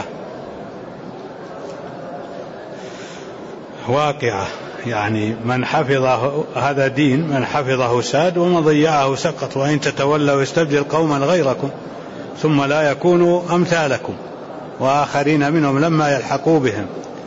واقعة، يعني من حفظه هذا دين، من حفظه ساد ومن ضيعه سقط. وإن تتولوا يستبدل قوما غيركم ثم لا يكونوا أمثالكم وآخرين منهم لما يلحقوا بهم.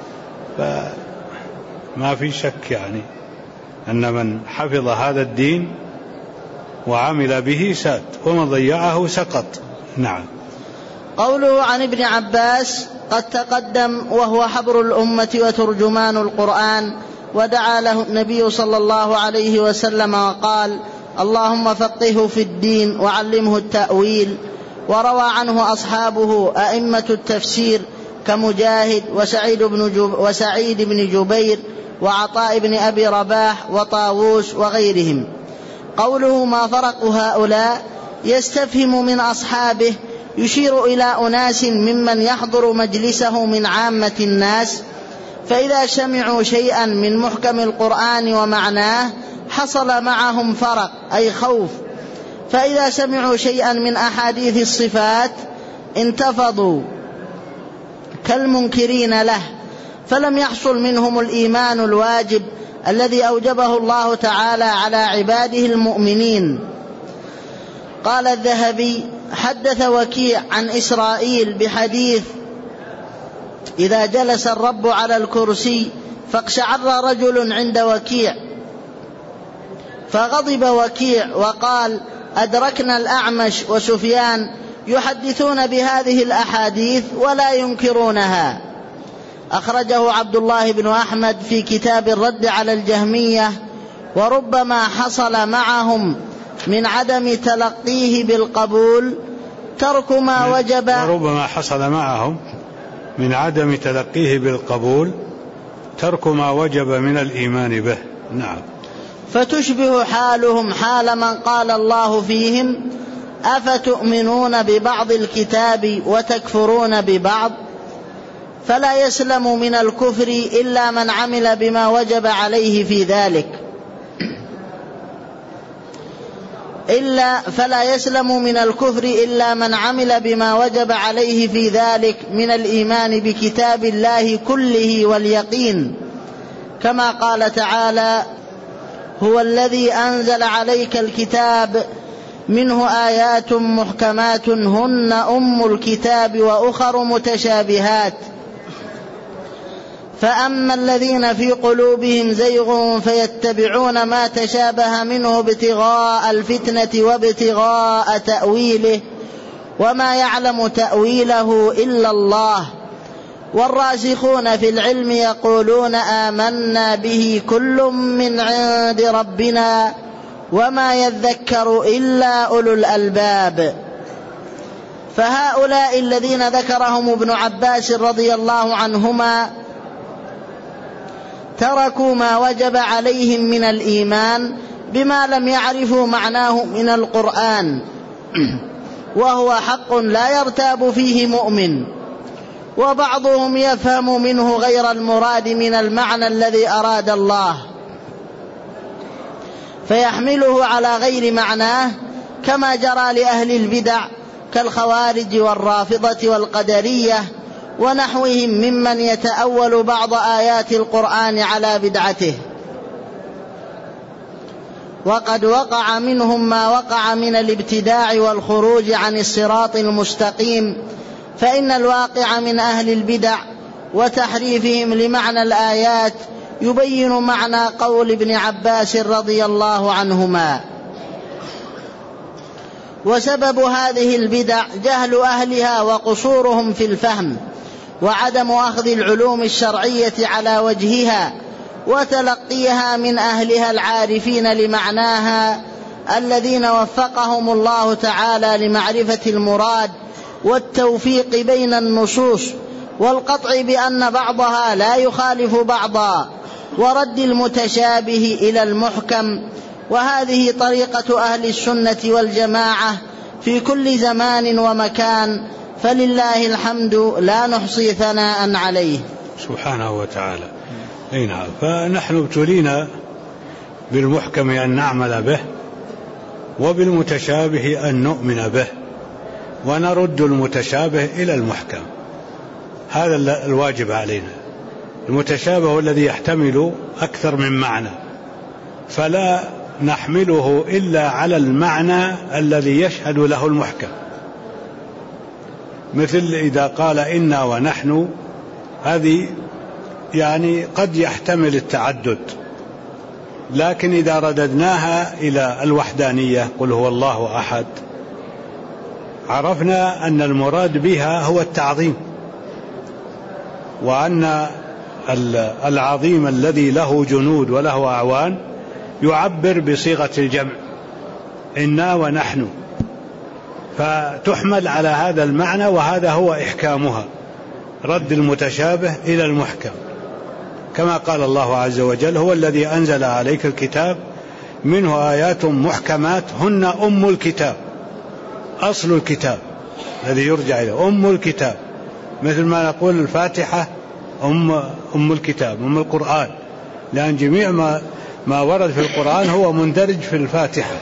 فما في شك يعني أن من حفظ هذا الدين وعمل به ساد ومن ضيعه سقط. نعم. قوله عن ابن عباس قد تقدم، وهو حبر الأمة وترجمان القرآن، ودعا له النبي صلى الله عليه وسلم وقال: اللهم فقهه في الدين وعلمه التأويل. وروى عنه أصحابه أئمة التفسير كمجاهد وسعيد بن جبير وعطاء بن أبي رباح وطاووس وغيرهم. قوله ما فرق هؤلاء يستفهم من أصحابه يشير إلى أناس ممن يحضر مجلسه من عامة الناس، فإذا سمعوا شيئا من محكم القرآن ومعناه حصل معهم فرق أي خوف، فإذا سمعوا شيئا من أحاديث الصفات انتفضوا كالمنكرين له، فلم يحصل منهم الإيمان الواجب الذي أوجبه الله تعالى على عباده المؤمنين. قال الذهبي: حدث وكيع عن إسرائيل بحديث: إذا جلس الرب على الكرسي فاقشعر رجل عند وكيع، فغضب وكيع وقال: أدركنا الأعمش وسفيان يحدثون بهذه الأحاديث ولا ينكرونها. أخرجه عبد الله بن أحمد في كتاب الرد على الجهمية. وربما حصل معهم من عدم تلقيه بالقبول ترك ما وجب، وربما حصل معهم من عدم تلقيه بالقبول ترك ما وجب من الإيمان به. نعم. فتشبه حالهم حال من قال الله فيهم: أفتؤمنون ببعض الكتاب وتكفرون ببعض. فلا يسلم من الكفر إلا من عمل بما وجب عليه في ذلك، فلا يسلم من الكفر إلا من عمل بما وجب عليه في ذلك من الإيمان بكتاب الله كله واليقين، كما قال تعالى: هو الذي أنزل عليك الكتاب منه آيات محكمات هن أم الكتاب وأخر متشابهات، فأما الذين في قلوبهم زيغ فيتبعون ما تشابه منه ابتغاء الفتنة وابتغاء تأويله وما يعلم تأويله إلا الله، والراسخون في العلم يقولون آمنا به كل من عند ربنا وما يذكر إلا أولو الألباب. فهؤلاء الذين ذكرهم ابن عباس رضي الله عنهما تركوا ما وجب عليهم من الإيمان بما لم يعرفوا معناه من القرآن، وهو حق لا يرتاب فيه مؤمن، وبعضهم يفهم منه غير المراد من المعنى الذي أراد الله فيحمله على غير معناه، كما جرى لأهل البدع كالخوارج والرافضة والقدرية ونحوهم ممن يتأول بعض آيات القرآن على بدعته. وقد وقع منهم ما وقع من الابتداع والخروج عن الصراط المستقيم، فإن الواقع من أهل البدع وتحريفهم لمعنى الآيات يبين معنى قول ابن عباس رضي الله عنهما. وسبب هذه البدع جهل أهلها وقصورهم في الفهم، وعدم أخذ العلوم الشرعية على وجهها وتلقيها من أهلها العارفين لمعناها الذين وفقهم الله تعالى لمعرفة المراد والتوفيق بين النصوص والقطع بأن بعضها لا يخالف بعضا ورد المتشابه إلى المحكم. وهذه طريقة أهل السنة والجماعة في كل زمان ومكان، فلله الحمد لا نحصي ثناء عليه سبحانه وتعالى. نعم. فنحن ابتلينا بالمحكم أن نعمل به، وبالمتشابه أن نؤمن به ونرد المتشابه إلى المحكم. هذا الواجب علينا. المتشابه هو الذي يحتمل أكثر من معنى، فلا نحمله إلا على المعنى الذي يشهد له المحكم. مثل إذا قال إنا ونحن، هذه يعني قد يحتمل التعدد، لكن إذا رددناها إلى الوحدانية قل هو الله أحد، عرفنا أن المراد بها هو التعظيم، وأن العظيم الذي له جنود وله أعوان يعبر بصيغة الجمع إنا ونحن، فتحمل على هذا المعنى، وهذا هو إحكامها، رد المتشابه إلى المحكم، كما قال الله عز وجل هو الذي أنزل عليك الكتاب منه آيات محكمات هن أم الكتاب، أصل الكتاب، الذي يرجع إليه، أم الكتاب، مثل ما نقول الفاتحة أم الكتاب، أم القرآن، لأن جميع ما ورد في القرآن هو مندرج في الفاتحة.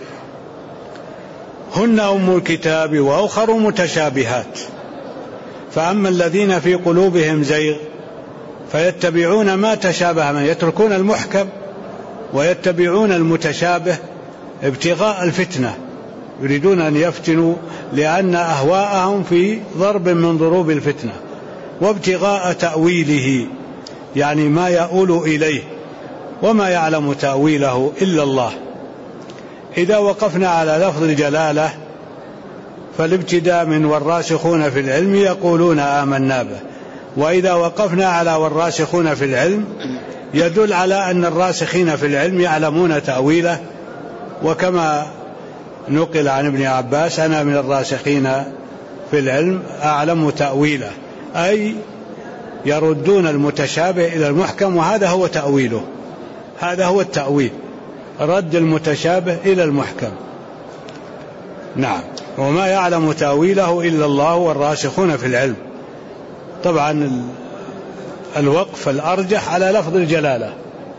هن أم الكتاب وأخر متشابهات، فأما الذين في قلوبهم زيغ فيتبعون ما تشابه منه، يتركون المحكم ويتبعون المتشابه ابتغاء الفتنة، يريدون أن يفتنوا لأن أهواءهم في ضرب من ضروب الفتنة، وابتغاء تأويله يعني ما يؤول إليه، وما يعلم تأويله إلا الله. إذا وقفنا على لفظ الجلالة فالابتداء من والراسخون في العلم يقولون آمنا به، وإذا وقفنا على والراسخون في العلم يدل على أن الراسخين في العلم يعلمون تأويله، وكما نقل عن ابن عباس أنا من الراسخين في العلم أعلم تأويله، أي يردون المتشابه إلى المحكم، وهذا هو تأويله، هذا هو التأويل، رد المتشابه إلى المحكم. نعم، وما يعلم تأويله إلا الله والراسخون في العلم. طبعا الوقف الأرجح على لفظ الجلالة،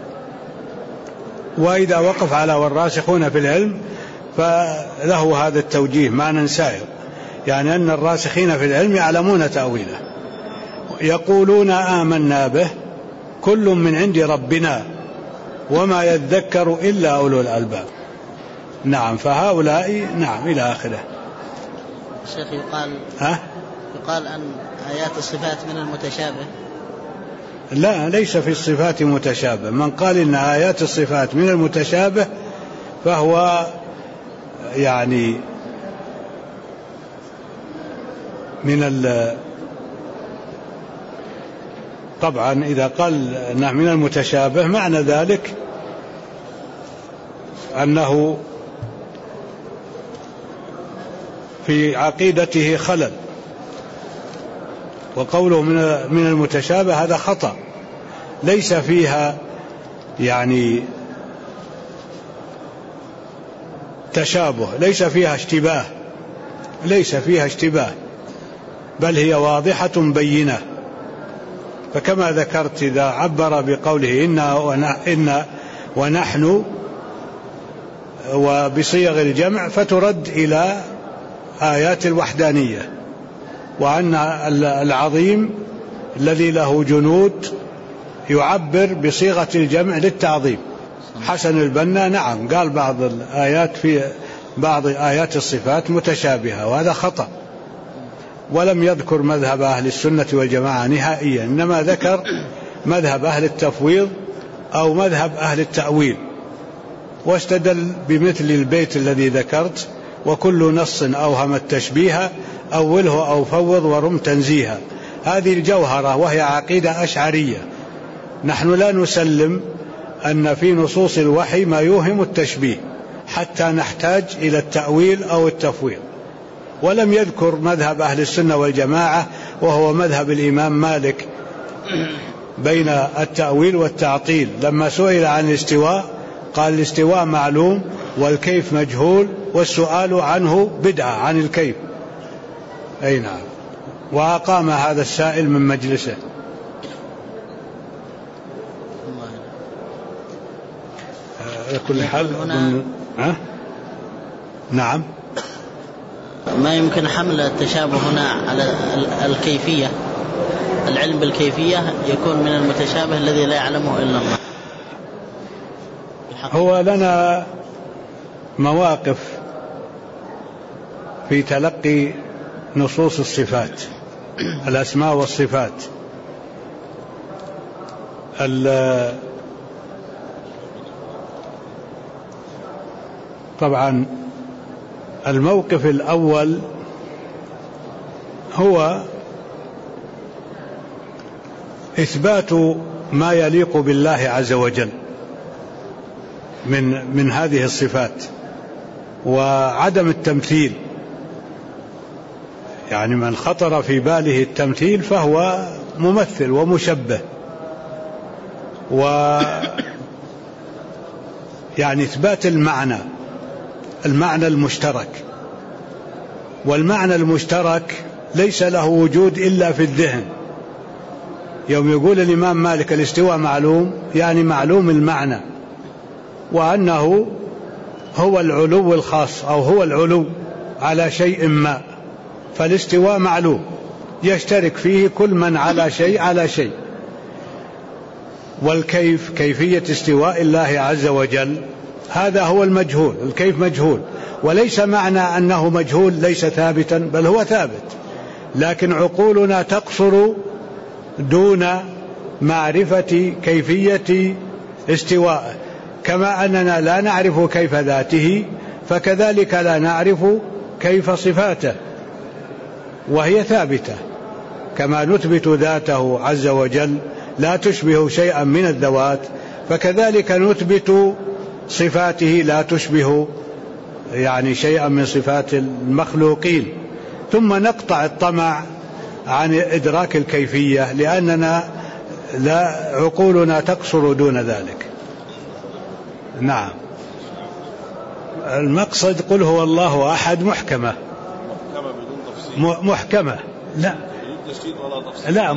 وإذا وقف على والراسخون في العلم فله هذا التوجيه معنى سائر، يعني أن الراسخين في العلم يعلمون تأويله، يقولون آمنا به كل من عند ربنا وما يذكر إلا أولو الألباب. نعم، فهؤلاء نعم إلى آخره. الشيخ يقال أن آيات الصفات من المتشابه. لا، ليس في الصفات متشابه. من قال إن آيات الصفات من المتشابه فهو يعني طبعا إذا قال أنه من المتشابه معنى ذلك أنه في عقيدته خلل، وقوله من المتشابه هذا خطأ، ليس فيها يعني تشابه، ليس فيها اشتباه، ليس فيها اشتباه، بل هي واضحة بينة. فكما ذكرت إذا عبر بقوله إنا ونحن وبصيغ الجمع فترد إلى آيات الوحدانية، وأن العظيم الذي له جنود يعبر بصيغة الجمع للتعظيم. حسن البنا نعم قال بعض الآيات في بعض آيات الصفات متشابهة، وهذا خطأ، ولم يذكر مذهب أهل السنة والجماعة نهائيا، إنما ذكر مذهب أهل التفويض أو مذهب أهل التأويل، واستدل بمثل البيت الذي ذكرت: وكل نص أوهم التشبيه أوله أو فوض ورم تنزيها. هذه الجوهرة وهي عقيدة أشعرية. نحن لا نسلم أن في نصوص الوحي ما يوهم التشبيه حتى نحتاج إلى التأويل أو التفويض. ولم يذكر مذهب أهل السنة والجماعة وهو مذهب الإمام مالك بين التأويل والتعطيل. لما سئل عن الاستواء قال: الاستواء معلوم والكيف مجهول والسؤال عنه بدعة، عن الكيف. أي نعم. وأقام هذا السائل من مجلسه. كل حال نعم، ما يمكن حمل التشابه هنا على الكيفية، العلم بالكيفية يكون من المتشابه الذي لا يعلمه إلا الله. هو لنا مواقف في تلقي نصوص الصفات، الأسماء والصفات. طبعا الموقف الأول هو إثبات ما يليق بالله عز وجل من هذه الصفات، وعدم التمثيل. يعني من خطر في باله التمثيل فهو ممثل ومشبه. يعني إثبات المعنى المشترك، والمعنى المشترك ليس له وجود إلا في الذهن. يوم يقول الإمام مالك الاستواء معلوم، يعني معلوم المعنى، وأنه هو العلو الخاص أو هو العلو على شيء ما، فالاستواء معلوم يشترك فيه كل من على شيء. والكيف، كيفية استواء الله عز وجل، هذا هو المجهول. الكيف مجهول، وليس معنى أنه مجهول ليس ثابتا، بل هو ثابت، لكن عقولنا تقصر دون معرفة كيفية استواءه. كما أننا لا نعرف كيف ذاته، فكذلك لا نعرف كيف صفاته، وهي ثابتة. كما نثبت ذاته عز وجل لا تشبه شيئا من الذوات، فكذلك نثبت صفاته لا تشبه يعني شيئا من صفات المخلوقين. ثم نقطع الطمع عن إدراك الكيفية، لأننا لا عقولنا تقصر دون ذلك. نعم. المقصد قل هو الله أحد محكمة لا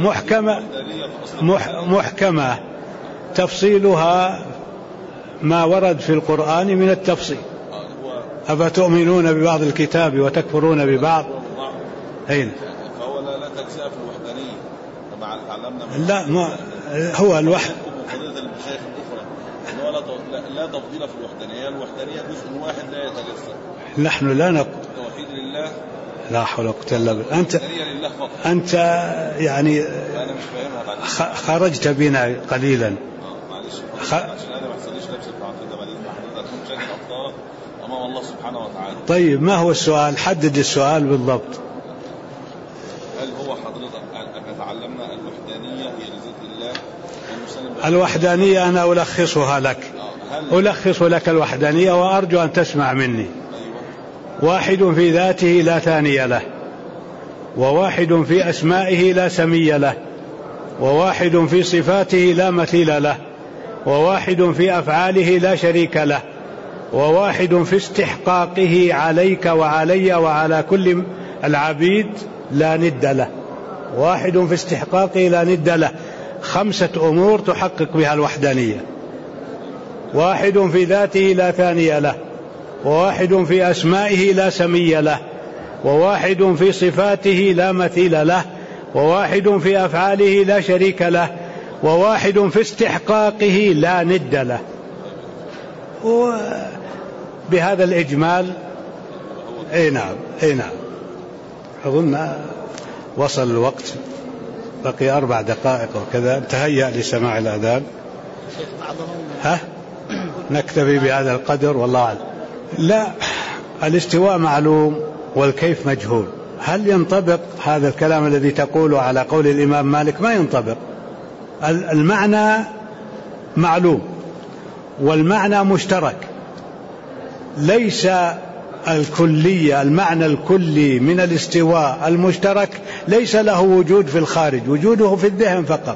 محكمة تفصيلها ما ورد في القرآن من التفصيل. أفتؤمنون ببعض الكتاب وتكفرون ببعض. أين فهو لا تجزئ في الوحدانية كما تعلمنا. لا هو الوحد لا تفضيل في الوحدانية. الوحدانية جزء واحد لا يتجزأ. نحن لا نقول توحيد لله، لا حول ولا قوة إلا بالله. أنت يعني أنا مش فاهمها. خرجت بنا قليلا. معلش عشان أنا ما حصليش لبس التعقيد بعدين حضرتك كنت شايف الأخطاء أمام الله سبحانه وتعالى. طيب ما هو السؤال؟ حدد السؤال بالضبط. هل هو حضرتك أن تعلمنا الوحدانية هي لذات الله؟ الوحدانية أنا ألخصها لك، ألخص لك الوحدانية وأرجو أن تسمع مني. واحد في ذاته لا ثاني له، وواحد في أسمائه لا سمي له، وواحد في صفاته لا مثيل له، وواحد في أفعاله لا شريك له، وواحد في استحقاقه عليك وعلي وعلى كل العبيد لا ند له. واحد في استحقاقه لا ند له. 5 أمور تحقق بها الوحدانية. واحد في ذاته لا ثاني له، وواحد في أسمائه لا سمي له، وواحد في صفاته لا مثيل له، وواحد في أفعاله لا شريك له، وواحد في استحقاقه لا ند له. وبهذا الإجمال أي نعم أظن وصل الوقت، بقي 4 دقائق وكذا، تهيأ لسماع الأذان. نكتفي بهذا القدر والله أعلم. لا، الاستواء معلوم والكيف مجهول. هل ينطبق هذا الكلام الذي تقوله على قول الإمام مالك؟ ما ينطبق. المعنى معلوم والمعنى مشترك، ليس الكلية. المعنى الكلي من الاستواء المشترك ليس له وجود في الخارج، وجوده في الذهن فقط.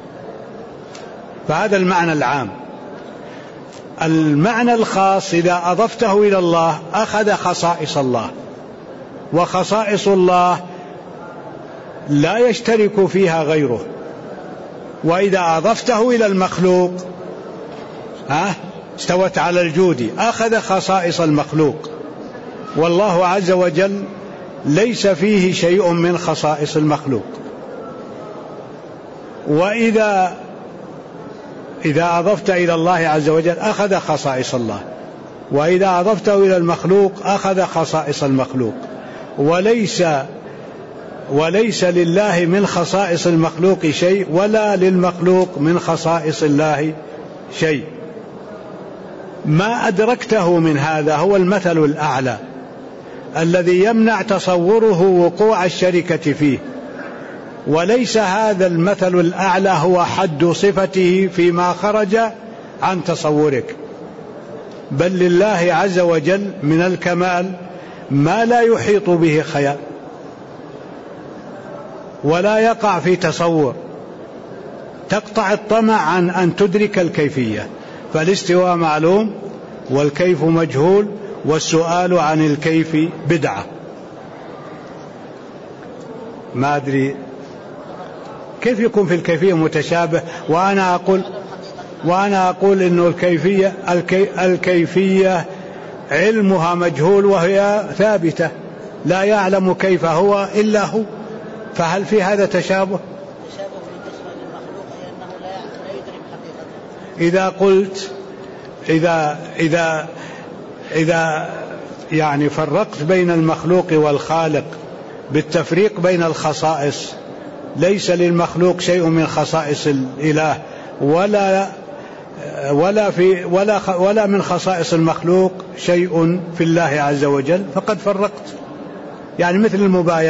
فهذا المعنى العام. المعنى الخاص إذا أضفته إلى الله أخذ خصائص الله، وخصائص الله لا يشترك فيها غيره. وإذا أضفته إلى المخلوق استوت على الجود، أخذ خصائص المخلوق. والله عز وجل ليس فيه شيء من خصائص المخلوق. وإذا أضفت إلى الله عز وجل أخذ خصائص الله، وإذا أضفته إلى المخلوق أخذ خصائص المخلوق. وليس لله من خصائص المخلوق شيء، ولا للمخلوق من خصائص الله شيء. ما أدركته من هذا هو المثل الأعلى الذي يمنع تصوره وقوع الشركة فيه. وليس هذا المثل الأعلى هو حد صفته فيما خرج عن تصورك، بل لله عز وجل من الكمال ما لا يحيط به خيال ولا يقع في تصور، تقطع الطمع عن أن تدرك الكيفية. فالاستواء معلوم والكيف مجهول، والسؤال عن الكيف بدعة. ما أدري كيف يكون في الكيفية متشابه وأنا أقول إنه الكيفية علمها مجهول وهي ثابتة، لا يعلم كيف هو إلا هو، فهل في هذا تشابه؟ بالنسبة للمخلوق أنه لا يدرك حقيقته. إذا قلت إذا يعني فرقت بين المخلوق والخالق بالتفريق بين الخصائص، ليس للمخلوق شيء من خصائص الإله ولا من خصائص المخلوق شيء في الله عز وجل، فقد فرقت. يعني مثل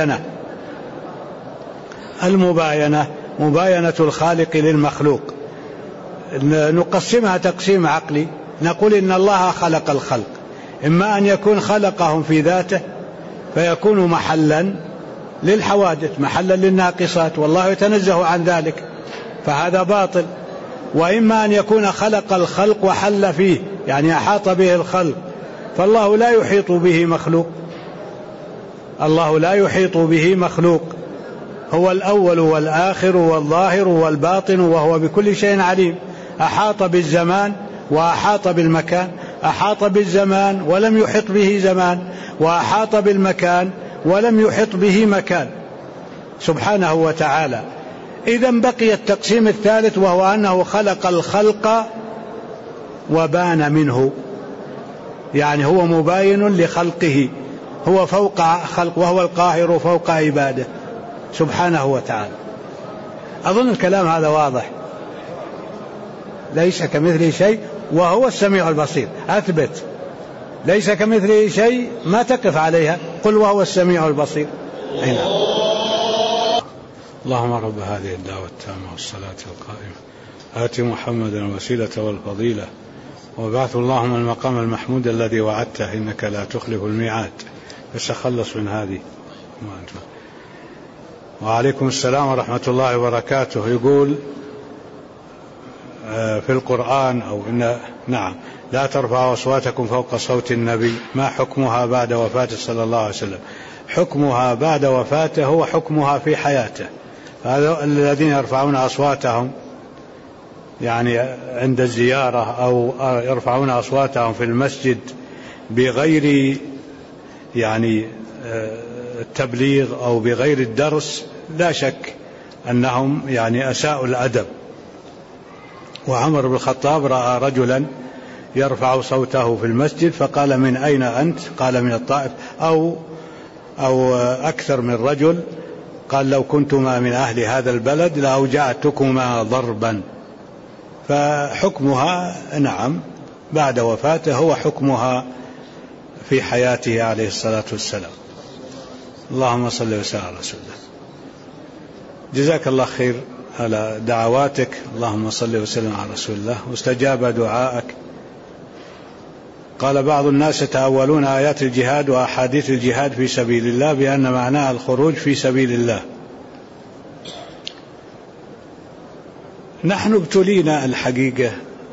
المباينة مباينة الخالق للمخلوق، نقسمها تقسيم عقلي، نقول إن الله خلق الخلق، إما أن يكون خلقهم في ذاته فيكون محلا للحوادث، محلا للناقصات، والله يتنزه عن ذلك فهذا باطل، وإما أن يكون خلق الخلق وحل فيه، يعني أحاط به الخلق، فالله لا يحيط به مخلوق، الله لا يحيط به مخلوق، هو الأول والآخر والظاهر والباطن وهو بكل شيء عليم. أحاط بالزمان وأحاط بالمكان، أحاط بالزمان ولم يحط به زمان، وأحاط بالمكان ولم يحط به مكان سبحانه وتعالى. إذن بقي التقسيم الثالث، وهو أنه خلق الخلق وبان منه، يعني هو مباين لخلقه، هو فوق خلق، وهو القاهر فوق عباده سبحانه وتعالى. أظن الكلام هذا واضح. ليس كمثله شيء وهو السميع البصير، أثبت ليس كمثله شيء، ما تقف عليها، قل وهو السميع البصير. اللهم رب هذه الدعوة التامة والصلاة القائمة آت محمدا الوسيلة والفضيلة وبعث اللهم المقام المحمود الذي وعدته إنك لا تخلف الميعاد، فسخلص من هذه. وعليكم السلام ورحمة الله وبركاته. يقول في القرآن أو نعم لا ترفعوا أصواتكم فوق صوت النبي، ما حكمها بعد وفاته صلى الله عليه وسلم؟ حكمها بعد وفاته هو حكمها في حياته. هذا الذين يرفعون أصواتهم يعني عند الزيارة أو يرفعون أصواتهم في المسجد بغير يعني التبليغ أو بغير الدرس، لا شك أنهم يعني أساءوا الأدب. وعمر بن الخطاب رأى رجلا يرفع صوته في المسجد فقال من أين أنت؟ قال من الطائف، أو أكثر من رجل، قال لو كنتما من أهل هذا البلد لأوجعتكما ضربا. فحكمها نعم بعد وفاته هو حكمها في حياته عليه الصلاة والسلام. اللهم صل وسلم على رسول الله. جزاك الله خير على دعواتك، اللهم صل وسلم على رسول الله، واستجاب دعائك. قال بعض الناس يتأولون آيات الجهاد وأحاديث الجهاد في سبيل الله بأن معناها الخروج في سبيل الله. نحن ابتلينا الحقيقة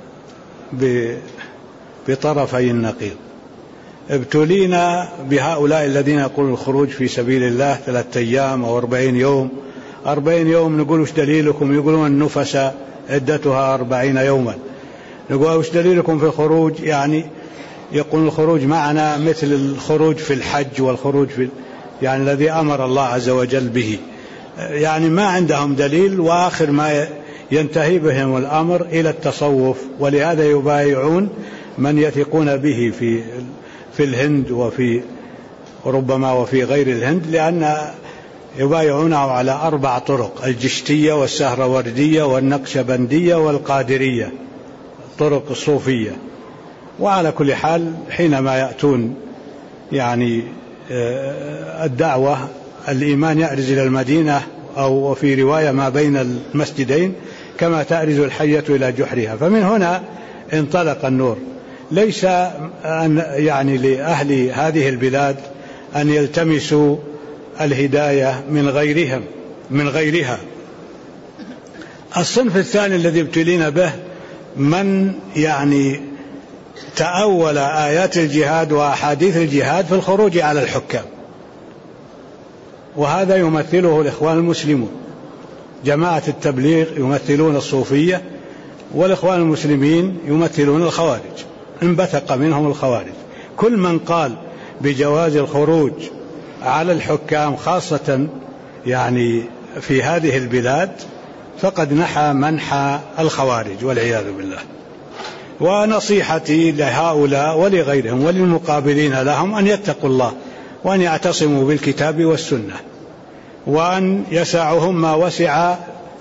بطرفي النقيض، ابتلينا بهؤلاء الذين يقولون الخروج في سبيل الله 3 أيام أو 40 يوم. 40 يوم نقول وش دليلكم؟ يقولون النفس عدتها 40 يوما. نقول وش دليلكم في الخروج؟ يعني يقول الخروج معنا مثل الخروج في الحج والخروج في يعني الذي أمر الله عز وجل به. يعني ما عندهم دليل، وآخر ما ينتهي بهم الأمر إلى التصوف، ولهذا يبايعون من يثقون به في الهند وفي ربما وفي غير الهند، لأن يبايعونه على 4 طرق: الجشتية والسهروردية والنقشبندية والقادرية، طرق الصوفية. وعلى كل حال حينما يأتون يعني الدعوة الإيمان يأرز إلى المدينة، أو في رواية ما بين المسجدين كما تأرز الحية إلى جحرها. فمن هنا انطلق النور. ليس يعني لأهل هذه البلاد أن يلتمسوا الهداية من غيرها. الصنف الثاني الذي ابتلينا به من يعني تأول آيات الجهاد وأحاديث الجهاد في الخروج على الحكام. وهذا يمثله الإخوان المسلمون، جماعة التبليغ يمثلون الصوفية، والإخوان المسلمين يمثلون الخوارج، انبثق منهم الخوارج. كل من قال بجواز الخروج على الحكام خاصة يعني في هذه البلاد فقد نحى منحى الخوارج والعياذ بالله. ونصيحتي لهؤلاء ولغيرهم وللمقابلين لهم أن يتقوا الله وأن يعتصموا بالكتاب والسنة، وأن يسعهم ما وسع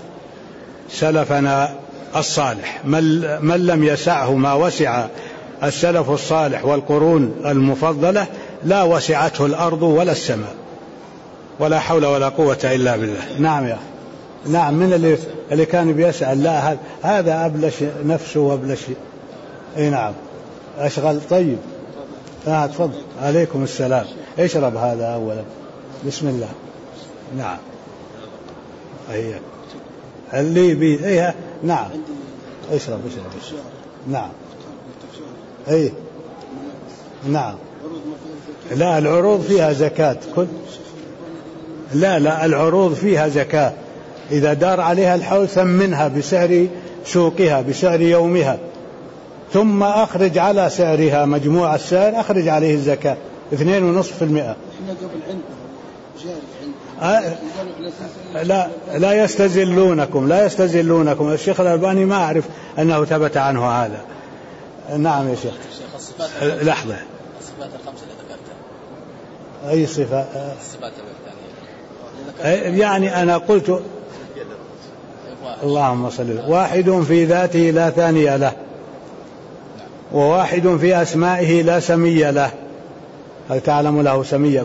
سلفنا الصالح. من لم يسعه ما وسع السلف الصالح والقرون المفضلة لا وسعته الأرض ولا السماء، ولا حول ولا قوة إلا بالله. نعم يا أخي، نعم، من اللي كان بيسأل، لا هذا أبلش نفسه وأبلش. اي نعم، أشغل. طيب تفضل. عليكم السلام. اشرب هذا أولا، بسم الله. نعم، هي اللي بي ايه. نعم، اشرب. نعم، ايه نعم. لا، العروض فيها زكاة. لا العروض فيها زكاة. إذا دار عليها الحول ثمنها بسعر سوقها بسعر يومها، ثم أخرج على سعرها مجموع السعر، أخرج عليه الزكاة 2.5%. لا يستزلونكم. الشيخ الألباني ما أعرف أنه ثبت عنه هذا. نعم يا شيخ. لحظة، الصفات الخمسة اللي ذكرتها أي صفة؟ الصفات الثانية يعني أنا قلت اللهم صل. واحد في ذاته لا ثاني له، وواحد في أسمائه لا سمي له. هل تعلم له سمية؟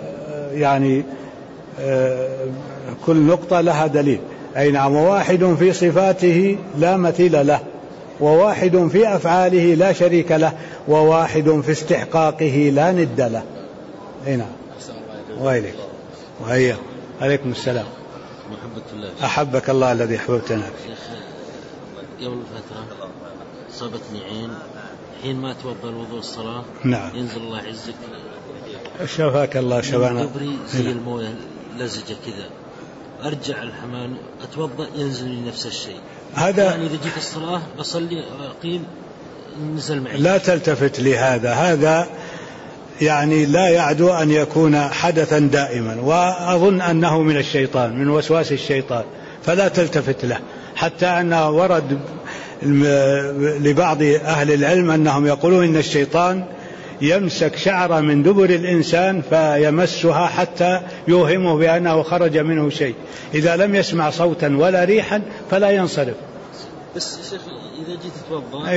كل نقطة لها دليل. أي نعم. وواحد في صفاته لا مثيل له، وواحد في أفعاله لا شريك له، وواحد في استحقاقه لا ند له. أي نعم. وإليك وهي. عليكم السلام. أحبك الله الذي أحببتنا. قبل فترة صابتني عين، حين ما توضأ الوضوء الصلاة نعم ينزل الله يعزك شفاك الله شبانا كبري زي المويه لزجة كذا، أرجع الحمام أتوضأ ينزل لي نفس الشيء. هذا يعني إذا جيت الصلاة بصلي أقيم نزل معي. لا تلتفت لهذا، هذا يعني لا يعدو أن يكون حدثا دائما، وأظن أنه من الشيطان، من وسواس الشيطان، فلا تلتفت له. حتى أنه ورد لبعض أهل العلم أنهم يقولون إن الشيطان يمسك شعرة من دبر الإنسان فيمسها حتى يوهمه بأنه خرج منه شيء، إذا لم يسمع صوتا ولا ريحا فلا ينصرف. بس شيخ إذا جيت تتوضأ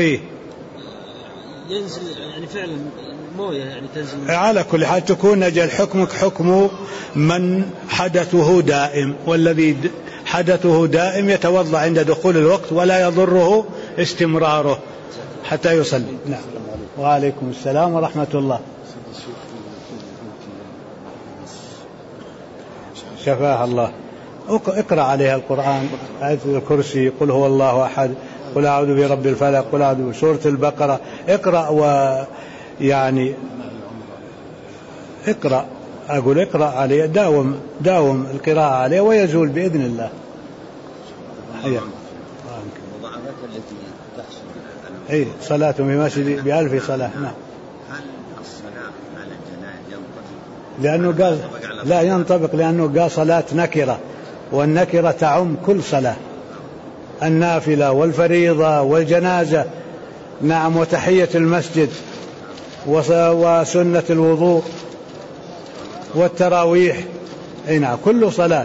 ينزل يعني فعلا مويه يعني تنزل. على كل حال تكون نجل حكمك حكم من حدثه دائم، والذي حدثه دائم يتوضأ عند دخول الوقت ولا يضره استمراره حتى يصلي. نعم. وعليكم السلام ورحمة الله. شفاها الله. اقرأ عليها القرآن، آية الكرسي، قل هو الله أحد، قل أعوذ برب الفلق، قل أعوذ بسورة البقرة. اقرأ ويعني اقرأ، أقول اقرأ عليه، داوم القراءة عليه ويزول بإذن الله. حيا. أي صلاة في مسجد ب1000 صلاة. نعم. هل الصلاة على الجنائز ينطبق؟ لأنه قال لا ينطبق، لأنه قال صلاة نكرة، والنكرة تعم كل صلاة، النافلة والفريضة والجنازة. نعم. وتحية المسجد وسنة الوضوء والتراويح. أي نعم كل صلاة.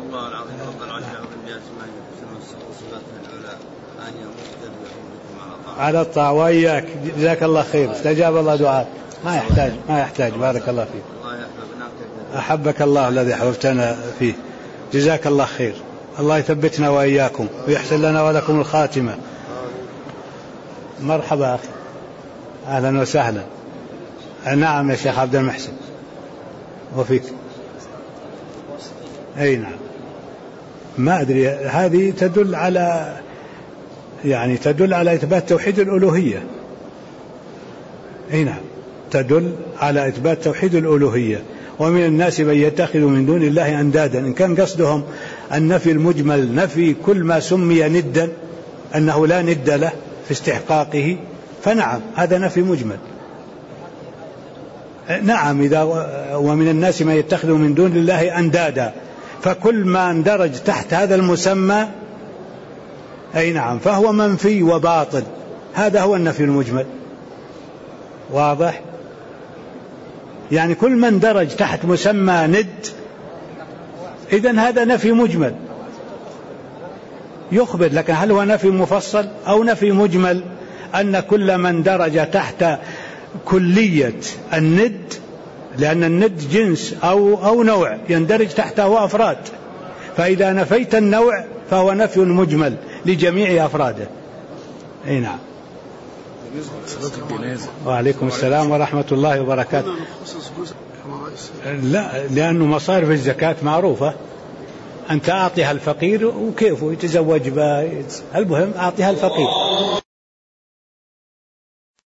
على الطاعة. وإياك جزاك الله خير، استجاب الله دعاء. ما يحتاج بارك الله فيك. أحبك الله الذي أحببتنا فيه. جزاك الله خير. الله يثبتنا وإياكم ويحسن لنا ولكم الخاتمة. مرحبا أخي، أهلا وسهلا. نعم يا شيخ عبد المحسن. وفيك. أي نعم. ما أدري، هذه تدل على إثبات توحيد الألوهية. أي نعم، تدل على إثبات توحيد الألوهية، ومن الناس من يتخذ من دون الله أندادا. إن كان قصدهم النفي المجمل نفي كل ما سمي ندا أنه لا ند له في استحقاقه فنعم هذا نفي مجمل. نعم إذا ومن الناس من يتخذ من دون الله أندادا فكل ما اندرج تحت هذا المسمى أي نعم فهو منفي وباطل. هذا هو النفي المجمل. واضح؟ يعني كل من درج تحت مسمى ند إذن هذا نفي مجمل يخبر. لكن هل هو نفي مفصل أو نفي مجمل؟ أن كل من درج تحت كلية الند، لأن الند جنس أو نوع يندرج تحته أفراد، فإذا نفيت النوع فهو نفي مجمل لجميع أفراده. أي نعم. وعليكم السلام ورحمة الله وبركاته. لا، لأنه مصارف الزكاة معروفة، أنت أعطيها الفقير وكيفه يتزوج المهم أعطيها الفقير.